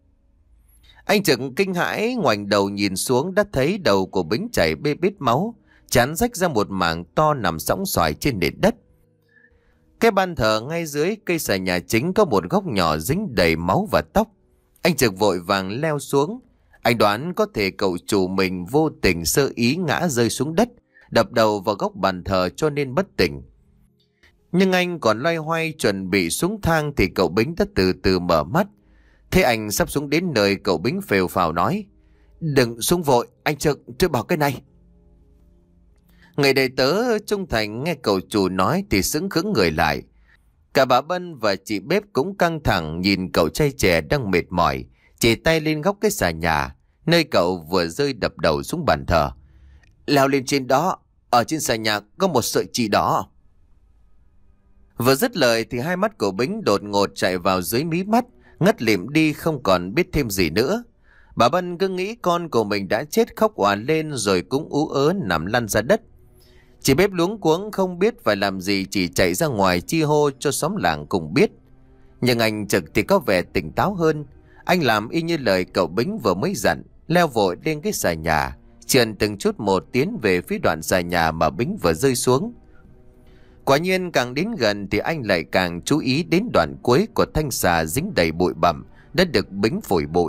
Anh Trực kinh hãi ngoảnh đầu nhìn xuống đã thấy đầu của Bính chảy bê bết máu, trán rách ra một mảng to nằm sõng xoài trên nền đất. Cái ban thờ ngay dưới cây xà nhà chính có một góc nhỏ dính đầy máu và tóc. Anh Trực vội vàng leo xuống. Anh đoán có thể cậu chủ mình vô tình sơ ý ngã rơi xuống đất, đập đầu vào góc bàn thờ cho nên bất tỉnh. Nhưng anh còn loay hoay chuẩn bị xuống thang thì cậu Bính đã từ từ mở mắt. Thế anh sắp xuống đến nơi, cậu Bính phều phào nói, đừng xuống vội, anh Trực, tôi bảo cái này. Người đầy tớ trung thành nghe cậu chủ nói thì sững khững người lại. Cả bà Bân và chị bếp cũng căng thẳng nhìn cậu trai trẻ đang mệt mỏi, chỉ tay lên góc cái xà nhà, nơi cậu vừa rơi đập đầu xuống bàn thờ. Leo lên trên đó, ở trên xà nhà có một sợi chỉ đỏ. Vừa dứt lời thì hai mắt của Bính đột ngột chạy vào dưới mí mắt, ngất lịm đi không còn biết thêm gì nữa. Bà Bân cứ nghĩ con của mình đã chết khóc òa lên rồi cũng ú ớ nằm lăn ra đất. Chị bếp luống cuống không biết phải làm gì, chỉ chạy ra ngoài chi hô cho xóm làng cùng biết. Nhưng anh Trực thì có vẻ tỉnh táo hơn. Anh làm y như lời cậu Bính vừa mới dặn, leo vội lên cái xà nhà, trườn từng chút một tiến về phía đoạn xà nhà mà Bính vừa rơi xuống. Quả nhiên càng đến gần thì anh lại càng chú ý đến đoạn cuối của thanh xà dính đầy bụi bặm đã được Bính phủi bụi.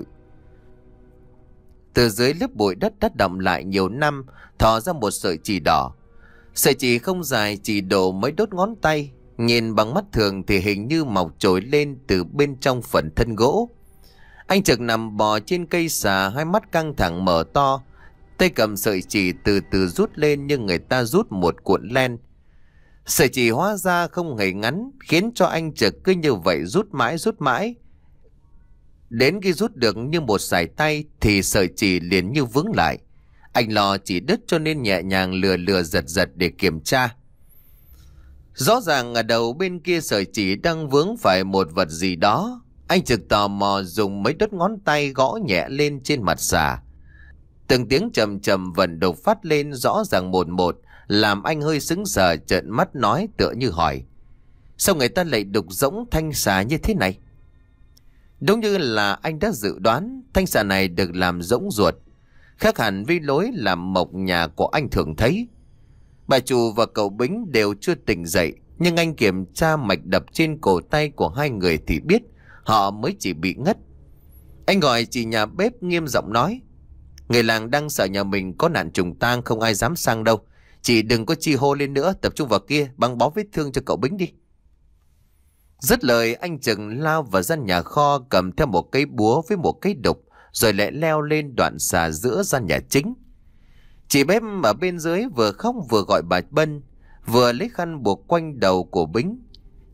Từ dưới lớp bụi đất đã đọng lại nhiều năm thò ra một sợi chỉ đỏ. Sợi chỉ không dài, chỉ độ mấy đốt ngón tay, nhìn bằng mắt thường thì hình như mọc trồi lên từ bên trong phần thân gỗ. Anh Trực nằm bò trên cây xà, hai mắt căng thẳng mở to, tay cầm sợi chỉ từ từ rút lên như người ta rút một cuộn len. Sợi chỉ hóa ra không hề ngắn, khiến cho anh Trực cứ như vậy rút mãi rút mãi. Đến khi rút được như một sải tay thì sợi chỉ liền như vướng lại. Anh lo chỉ đứt cho nên nhẹ nhàng lừa lừa giật giật để kiểm tra. Rõ ràng ở đầu bên kia sợi chỉ đang vướng phải một vật gì đó. Anh Trực tò mò dùng mấy đốt ngón tay gõ nhẹ lên trên mặt xà. Từng tiếng trầm trầm vần đột phát lên rõ ràng một một, làm anh hơi sững sờ trợn mắt nói tựa như hỏi, sao người ta lại đục rỗng thanh xà như thế này? Đúng như là anh đã dự đoán, thanh xà này được làm rỗng ruột, khác hẳn với lối làm mộc nhà của anh thường thấy. Bà chủ và cậu Bính đều chưa tỉnh dậy, nhưng anh kiểm tra mạch đập trên cổ tay của hai người thì biết họ mới chỉ bị ngất. Anh gọi chị nhà bếp nghiêm giọng nói, người làng đang sợ nhà mình có nạn trùng tang, không ai dám sang đâu. Chị đừng có chi hô lên nữa, tập trung vào kia, băng bó vết thương cho cậu Bính đi. Dứt lời anh Trực lao vào gian nhà kho, cầm theo một cây búa với một cây đục, rồi lại leo lên đoạn xà giữa gian nhà chính. Chị bếp ở bên dưới vừa khóc vừa gọi bà Bân, vừa lấy khăn buộc quanh đầu của Bính.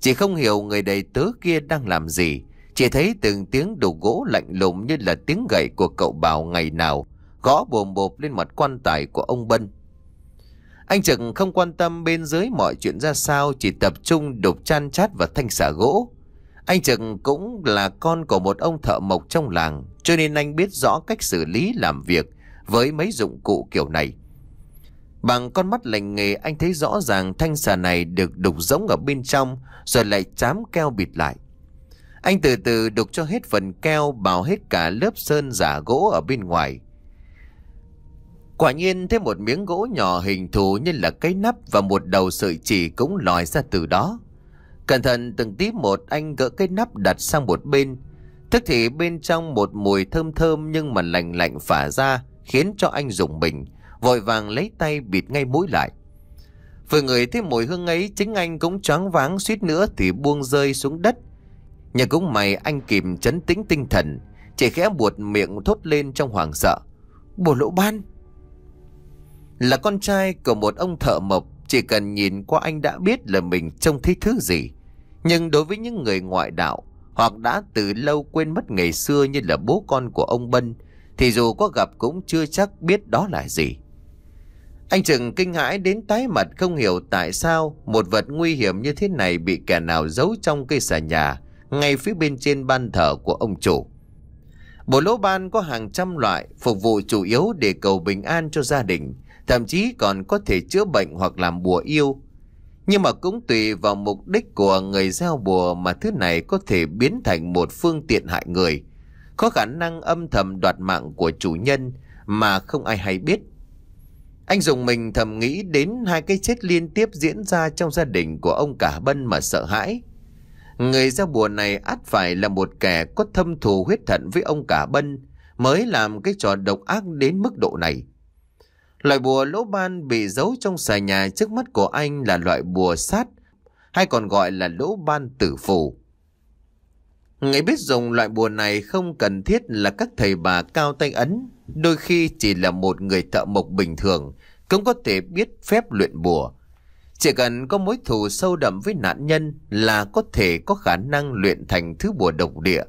Chị không hiểu người đầy tớ kia đang làm gì. Chỉ thấy từng tiếng đục gỗ lạnh lùng như là tiếng gậy của cậu Bảo ngày nào gõ bồm bộp lên mặt quan tài của ông Bân. Anh Trực không quan tâm bên dưới mọi chuyện ra sao, chỉ tập trung đục chan chát vào thanh xà gỗ. Anh Trực cũng là con của một ông thợ mộc trong làng, cho nên anh biết rõ cách xử lý làm việc với mấy dụng cụ kiểu này. Bằng con mắt lành nghề, anh thấy rõ ràng thanh xà này được đục rỗng ở bên trong rồi lại trám keo bịt lại. Anh từ từ đục cho hết phần keo, bào hết cả lớp sơn giả gỗ ở bên ngoài. Quả nhiên thêm một miếng gỗ nhỏ hình thù như là cái nắp và một đầu sợi chỉ cũng lòi ra từ đó. Cẩn thận từng tí một, anh gỡ cái nắp đặt sang một bên. Tức thì bên trong một mùi thơm thơm nhưng mà lạnh lạnh phả ra, khiến cho anh rùng mình, vội vàng lấy tay bịt ngay mũi lại. Vừa ngửi thấy mùi hương ấy, chính anh cũng choáng váng suýt nữa thì buông rơi xuống đất. Nhưng cũng may anh kịp trấn tĩnh tinh thần, chỉ khẽ buột miệng thốt lên trong hoảng sợ: "Bồ Lỗ Ban!" Là con trai của một ông thợ mộc, chỉ cần nhìn qua anh đã biết là mình trông thấy thứ gì. Nhưng đối với những người ngoại đạo hoặc đã từ lâu quên mất ngày xưa như là bố con của ông Bân, thì dù có gặp cũng chưa chắc biết đó là gì. Anh Trừng kinh hãi đến tái mặt, không hiểu tại sao một vật nguy hiểm như thế này bị kẻ nào giấu trong cây xà nhà ngay phía bên trên ban thờ của ông chủ. Bồ Lỗ Ban có hàng trăm loại, phục vụ chủ yếu để cầu bình an cho gia đình, thậm chí còn có thể chữa bệnh hoặc làm bùa yêu. Nhưng mà cũng tùy vào mục đích của người gieo bùa mà thứ này có thể biến thành một phương tiện hại người, có khả năng âm thầm đoạt mạng của chủ nhân mà không ai hay biết. Anh dùng mình thầm nghĩ đến hai cái chết liên tiếp diễn ra trong gia đình của ông Cả Bân mà sợ hãi. Người gieo bùa này ắt phải là một kẻ có thâm thù huyết hận với ông Cả Bân mới làm cái trò độc ác đến mức độ này. Loại bùa Lỗ Ban bị giấu trong xà nhà trước mắt của anh là loại bùa sát, hay còn gọi là Lỗ Ban tử phù. Người biết dùng loại bùa này không cần thiết là các thầy bà cao tay ấn, đôi khi chỉ là một người thợ mộc bình thường cũng có thể biết phép luyện bùa. Chỉ cần có mối thù sâu đậm với nạn nhân là có thể có khả năng luyện thành thứ bùa độc địa.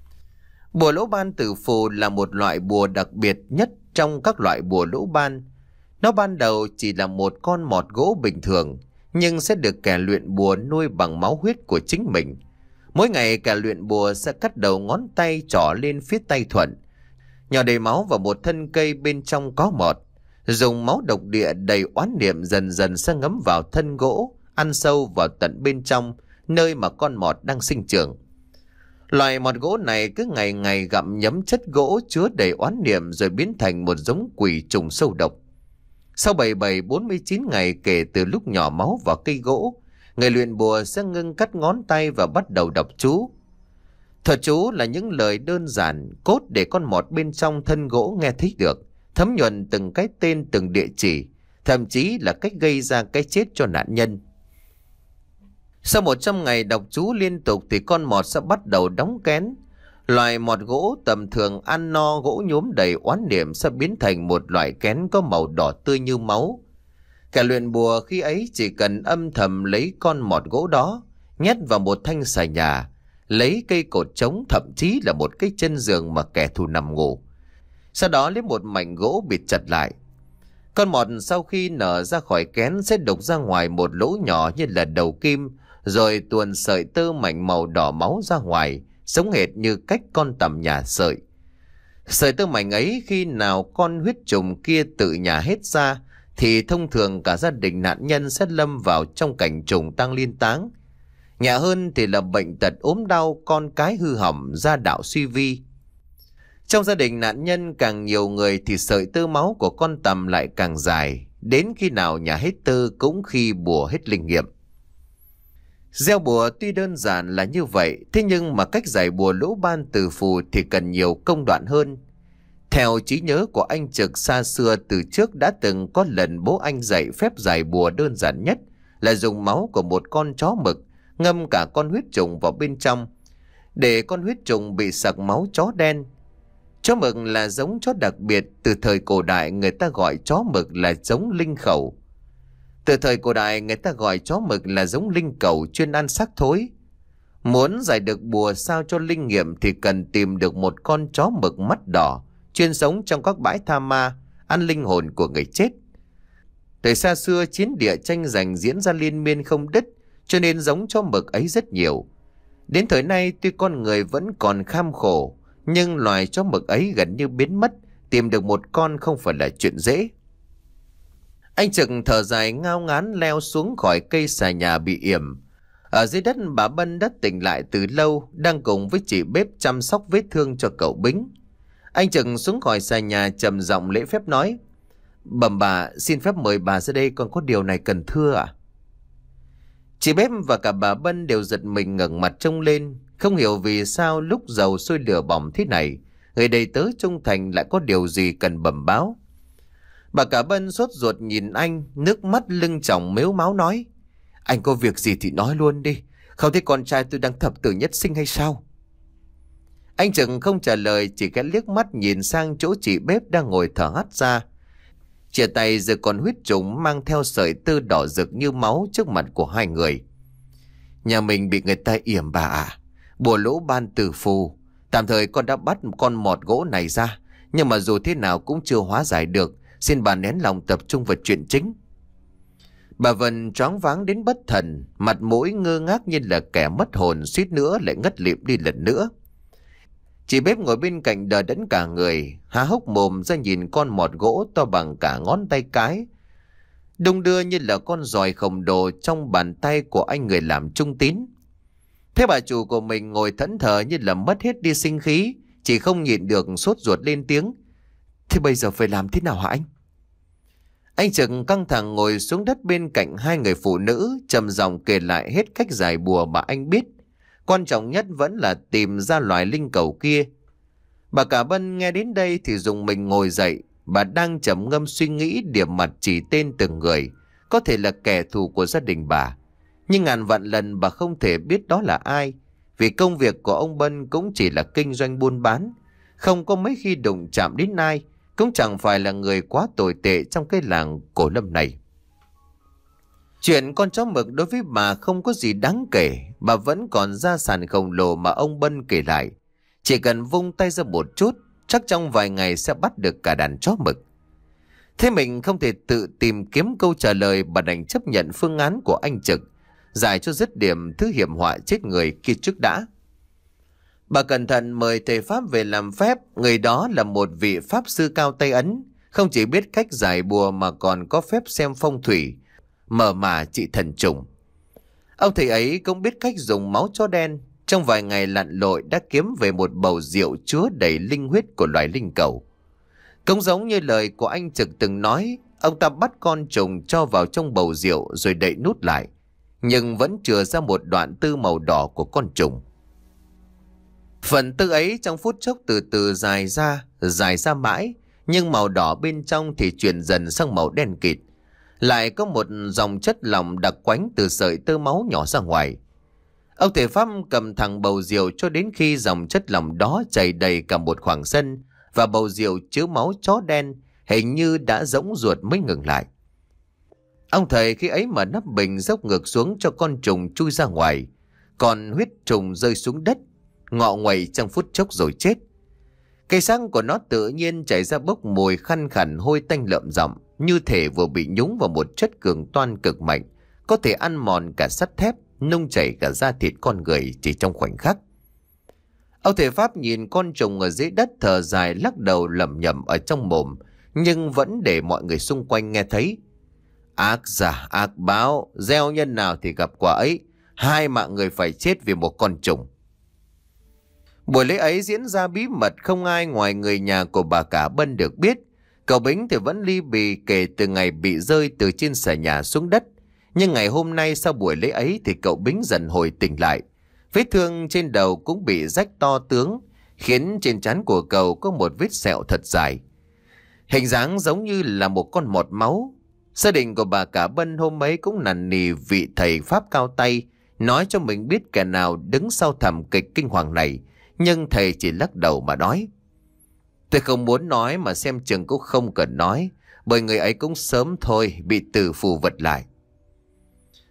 Bùa Lỗ Ban tử phù là một loại bùa đặc biệt nhất trong các loại bùa Lỗ Ban. Nó ban đầu chỉ là một con mọt gỗ bình thường, nhưng sẽ được kẻ luyện bùa nuôi bằng máu huyết của chính mình. Mỗi ngày kẻ luyện bùa sẽ cắt đầu ngón tay trỏ lên phía tay thuận, nhỏ đầy máu vào một thân cây bên trong có mọt, dùng máu độc địa đầy oán niệm dần dần sẽ ngấm vào thân gỗ, ăn sâu vào tận bên trong nơi mà con mọt đang sinh trưởng. Loài mọt gỗ này cứ ngày ngày gặm nhấm chất gỗ chứa đầy oán niệm rồi biến thành một giống quỷ trùng sâu độc. Sau bảy mươi bảy bốn mươi chín ngày kể từ lúc nhỏ máu vào cây gỗ, người luyện bùa sẽ ngưng cắt ngón tay và bắt đầu đọc chú. Thuật chú là những lời đơn giản, cốt để con mọt bên trong thân gỗ nghe thấy được, thấm nhuần từng cái tên từng địa chỉ, thậm chí là cách gây ra cái chết cho nạn nhân. Sau một trăm ngày đọc chú liên tục thì con mọt sẽ bắt đầu đóng kén. Loài mọt gỗ tầm thường ăn no gỗ nhuốm đầy oán niệm sẽ biến thành một loại kén có màu đỏ tươi như máu. Kẻ luyện bùa khi ấy chỉ cần âm thầm lấy con mọt gỗ đó, nhét vào một thanh xà nhà, lấy cây cột trống, thậm chí là một cái chân giường mà kẻ thù nằm ngủ. Sau đó lấy một mảnh gỗ bịt chặt lại. Con mọt sau khi nở ra khỏi kén sẽ đục ra ngoài một lỗ nhỏ như là đầu kim, rồi tuồn sợi tơ mảnh màu đỏ máu ra ngoài, giống hệt như cách con tằm nhà sợi. Sợi tơ mảnh ấy khi nào con huyết trùng kia tự nhả hết ra thì thông thường cả gia đình nạn nhân sẽ lâm vào trong cảnh trùng tang liên táng. Nhẹ hơn thì là bệnh tật ốm đau, con cái hư hỏng, gia đạo suy vi. Trong gia đình nạn nhân càng nhiều người thì sợi tơ máu của con tằm lại càng dài, đến khi nào nhả hết tơ cũng khi bùa hết linh nghiệm. Gieo bùa tuy đơn giản là như vậy, thế nhưng mà cách giải bùa Lỗ Ban tử phù thì cần nhiều công đoạn hơn. Theo trí nhớ của anh Trực xa xưa từ trước đã từng có lần bố anh dạy phép giải bùa đơn giản nhất là dùng máu của một con chó mực, ngâm cả con huyết trùng vào bên trong, để con huyết trùng bị sặc máu chó đen. Chó mực là giống chó đặc biệt, từ thời cổ đại người ta gọi chó mực là giống linh khẩu. Từ thời cổ đại người ta gọi chó mực là giống linh cẩu chuyên ăn xác thối. Muốn giải được bùa sao cho linh nghiệm thì cần tìm được một con chó mực mắt đỏ, chuyên sống trong các bãi tha ma, ăn linh hồn của người chết. Thời xa xưa chiến địa tranh giành diễn ra liên miên không đứt, cho nên giống chó mực ấy rất nhiều. Đến thời nay tuy con người vẫn còn kham khổ, nhưng loài chó mực ấy gần như biến mất, tìm được một con không phải là chuyện dễ. Anh Trực thở dài ngao ngán leo xuống khỏi cây xà nhà bị yểm. Ở dưới đất bà Bân đã tỉnh lại từ lâu, đang cùng với chị bếp chăm sóc vết thương cho cậu Bính. Anh Trực xuống khỏi xà nhà trầm giọng lễ phép nói: "Bẩm bà, xin phép mời bà ra đây, còn có điều này cần thưa ạ." Chị bếp và cả bà Bân đều giật mình ngẩng mặt trông lên, không hiểu vì sao lúc dầu sôi lửa bỏng thế này, người đầy tớ trung thành lại có điều gì cần bẩm báo. Bà cả Bân sốt ruột nhìn anh, nước mắt lưng tròng mếu máo nói: "Anh có việc gì thì nói luôn đi, không thấy con trai tôi đang thập tử nhất sinh hay sao?" Anh Trực không trả lời, chỉ cái liếc mắt nhìn sang chỗ chị bếp đang ngồi thở hắt ra. Chia tay giờ còn huyết trùng mang theo sợi tơ đỏ rực như máu trước mặt của hai người. "Nhà mình bị người ta yểm bà à? Bùa lỗ ban tử phù. Tạm thời con đã bắt con mọt gỗ này ra, nhưng mà dù thế nào cũng chưa hóa giải được. Xin bà nén lòng tập trung vào chuyện chính." Bà Vân choáng váng đến bất thần, mặt mũi ngơ ngác như là kẻ mất hồn, suýt nữa lại ngất lịm đi lần nữa. Chị bếp ngồi bên cạnh đờ đẫn cả người, há hốc mồm ra nhìn con mọt gỗ to bằng cả ngón tay cái, đung đưa như là con giòi khổng lồ trong bàn tay của anh người làm trung tín. Thế bà chủ của mình ngồi thẫn thờ như là mất hết đi sinh khí, chỉ không nhịn được sốt ruột lên tiếng: "Thế bây giờ phải làm thế nào hả anh?" Anh Trực căng thẳng ngồi xuống đất bên cạnh hai người phụ nữ, trầm giọng kể lại hết cách giải bùa mà anh biết. Quan trọng nhất vẫn là tìm ra loài linh cẩu kia. Bà cả Bân nghe đến đây thì dùng mình ngồi dậy. Bà đang trầm ngâm suy nghĩ, điểm mặt chỉ tên từng người, có thể là kẻ thù của gia đình bà. Nhưng ngàn vạn lần bà không thể biết đó là ai, vì công việc của ông Bân cũng chỉ là kinh doanh buôn bán, không có mấy khi đụng chạm đến ai, cũng chẳng phải là người quá tồi tệ trong cái làng Cổ Lâm này. Chuyện con chó mực đối với bà không có gì đáng kể, bà vẫn còn gia sản khổng lồ mà ông Bân kể lại. Chỉ cần vung tay ra một chút, chắc trong vài ngày sẽ bắt được cả đàn chó mực. Thế mình không thể tự tìm kiếm câu trả lời, bà đành chấp nhận phương án của anh Trực, giải cho dứt điểm thứ hiểm họa chết người kia trước đã. Bà cẩn thận mời thầy Pháp về làm phép. Người đó là một vị Pháp sư cao tay ấn, không chỉ biết cách giải bùa mà còn có phép xem phong thủy, mờ mà trị thần trùng. Ông thầy ấy cũng biết cách dùng máu chó đen. Trong vài ngày lặn lội đã kiếm về một bầu rượu chứa đầy linh huyết của loài linh cẩu. Cũng giống như lời của anh Trực từng nói, ông ta bắt con trùng cho vào trong bầu rượu rồi đậy nút lại, nhưng vẫn chừa ra một đoạn tư màu đỏ của con trùng. Phần tư ấy trong phút chốc từ từ dài ra, dài ra mãi, nhưng màu đỏ bên trong thì chuyển dần sang màu đen kịt. Lại có một dòng chất lỏng đặc quánh từ sợi tơ máu nhỏ ra ngoài. Ông thầy Pháp cầm thẳng bầu rượu cho đến khi dòng chất lỏng đó chảy đầy cả một khoảng sân, và bầu rượu chứa máu chó đen hình như đã rỗng ruột mới ngừng lại. Ông thầy khi ấy mở nắp bình dốc ngược xuống cho con trùng chui ra ngoài, còn huyết trùng rơi xuống đất, ngọ nguậy trong phút chốc rồi chết. Cây xác của nó tự nhiên chảy ra bốc mùi khăn khẳn hôi tanh lợm giọng, như thể vừa bị nhúng vào một chất cường toan cực mạnh, có thể ăn mòn cả sắt thép, nung chảy cả da thịt con người chỉ trong khoảnh khắc. Ông thầy Pháp nhìn con trùng ở dưới đất, thở dài lắc đầu lẩm nhẩm ở trong mồm, nhưng vẫn để mọi người xung quanh nghe thấy. Ác giả ác báo, gieo nhân nào thì gặp quả ấy, hai mạng người phải chết vì một con trùng. Buổi lễ ấy diễn ra bí mật, không ai ngoài người nhà của bà cả Bân được biết. Cậu Bính thì vẫn ly bì kể từ ngày bị rơi từ trên xà nhà xuống đất. Nhưng ngày hôm nay sau buổi lễ ấy thì cậu Bính dần hồi tỉnh lại. Vết thương trên đầu cũng bị rách to tướng, khiến trên trán của cậu có một vết sẹo thật dài, hình dáng giống như là một con mọt máu. Gia đình của bà cả Bân hôm ấy cũng nằn nì vị thầy Pháp cao tay, nói cho mình biết kẻ nào đứng sau thảm kịch kinh hoàng này. Nhưng thầy chỉ lắc đầu mà nói: Tôi không muốn nói, mà xem chừng cũng không cần nói, bởi người ấy cũng sớm thôi bị tử phù vật lại.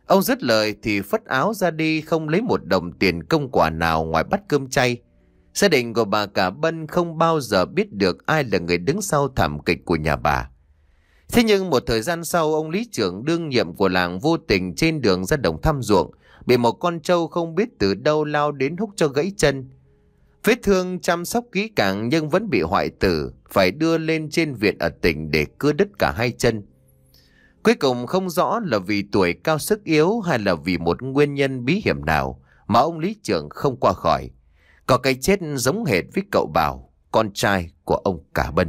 Ông dứt lời thì phất áo ra đi, không lấy một đồng tiền công quả nào ngoài bát cơm chay. Gia đình của bà Cả Bân không bao giờ biết được ai là người đứng sau thảm kịch của nhà bà. Thế nhưng một thời gian sau, ông lý trưởng đương nhiệm của làng vô tình trên đường ra đồng thăm ruộng, bị một con trâu không biết từ đâu lao đến húc cho gãy chân. Vết thương chăm sóc kỹ càng nhưng vẫn bị hoại tử, phải đưa lên trên viện ở tỉnh để cưa đứt cả hai chân. Cuối cùng không rõ là vì tuổi cao sức yếu hay là vì một nguyên nhân bí hiểm nào mà ông lý trưởng không qua khỏi. Có cái chết giống hệt với cậu Bảo, con trai của ông Cả Bân.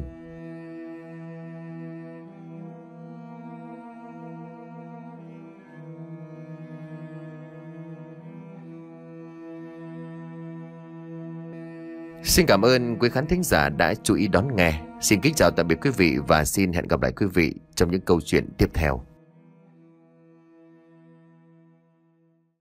Xin cảm ơn quý khán thính giả đã chú ý đón nghe. Xin kính chào tạm biệt quý vị và xin hẹn gặp lại quý vị trong những câu chuyện tiếp theo.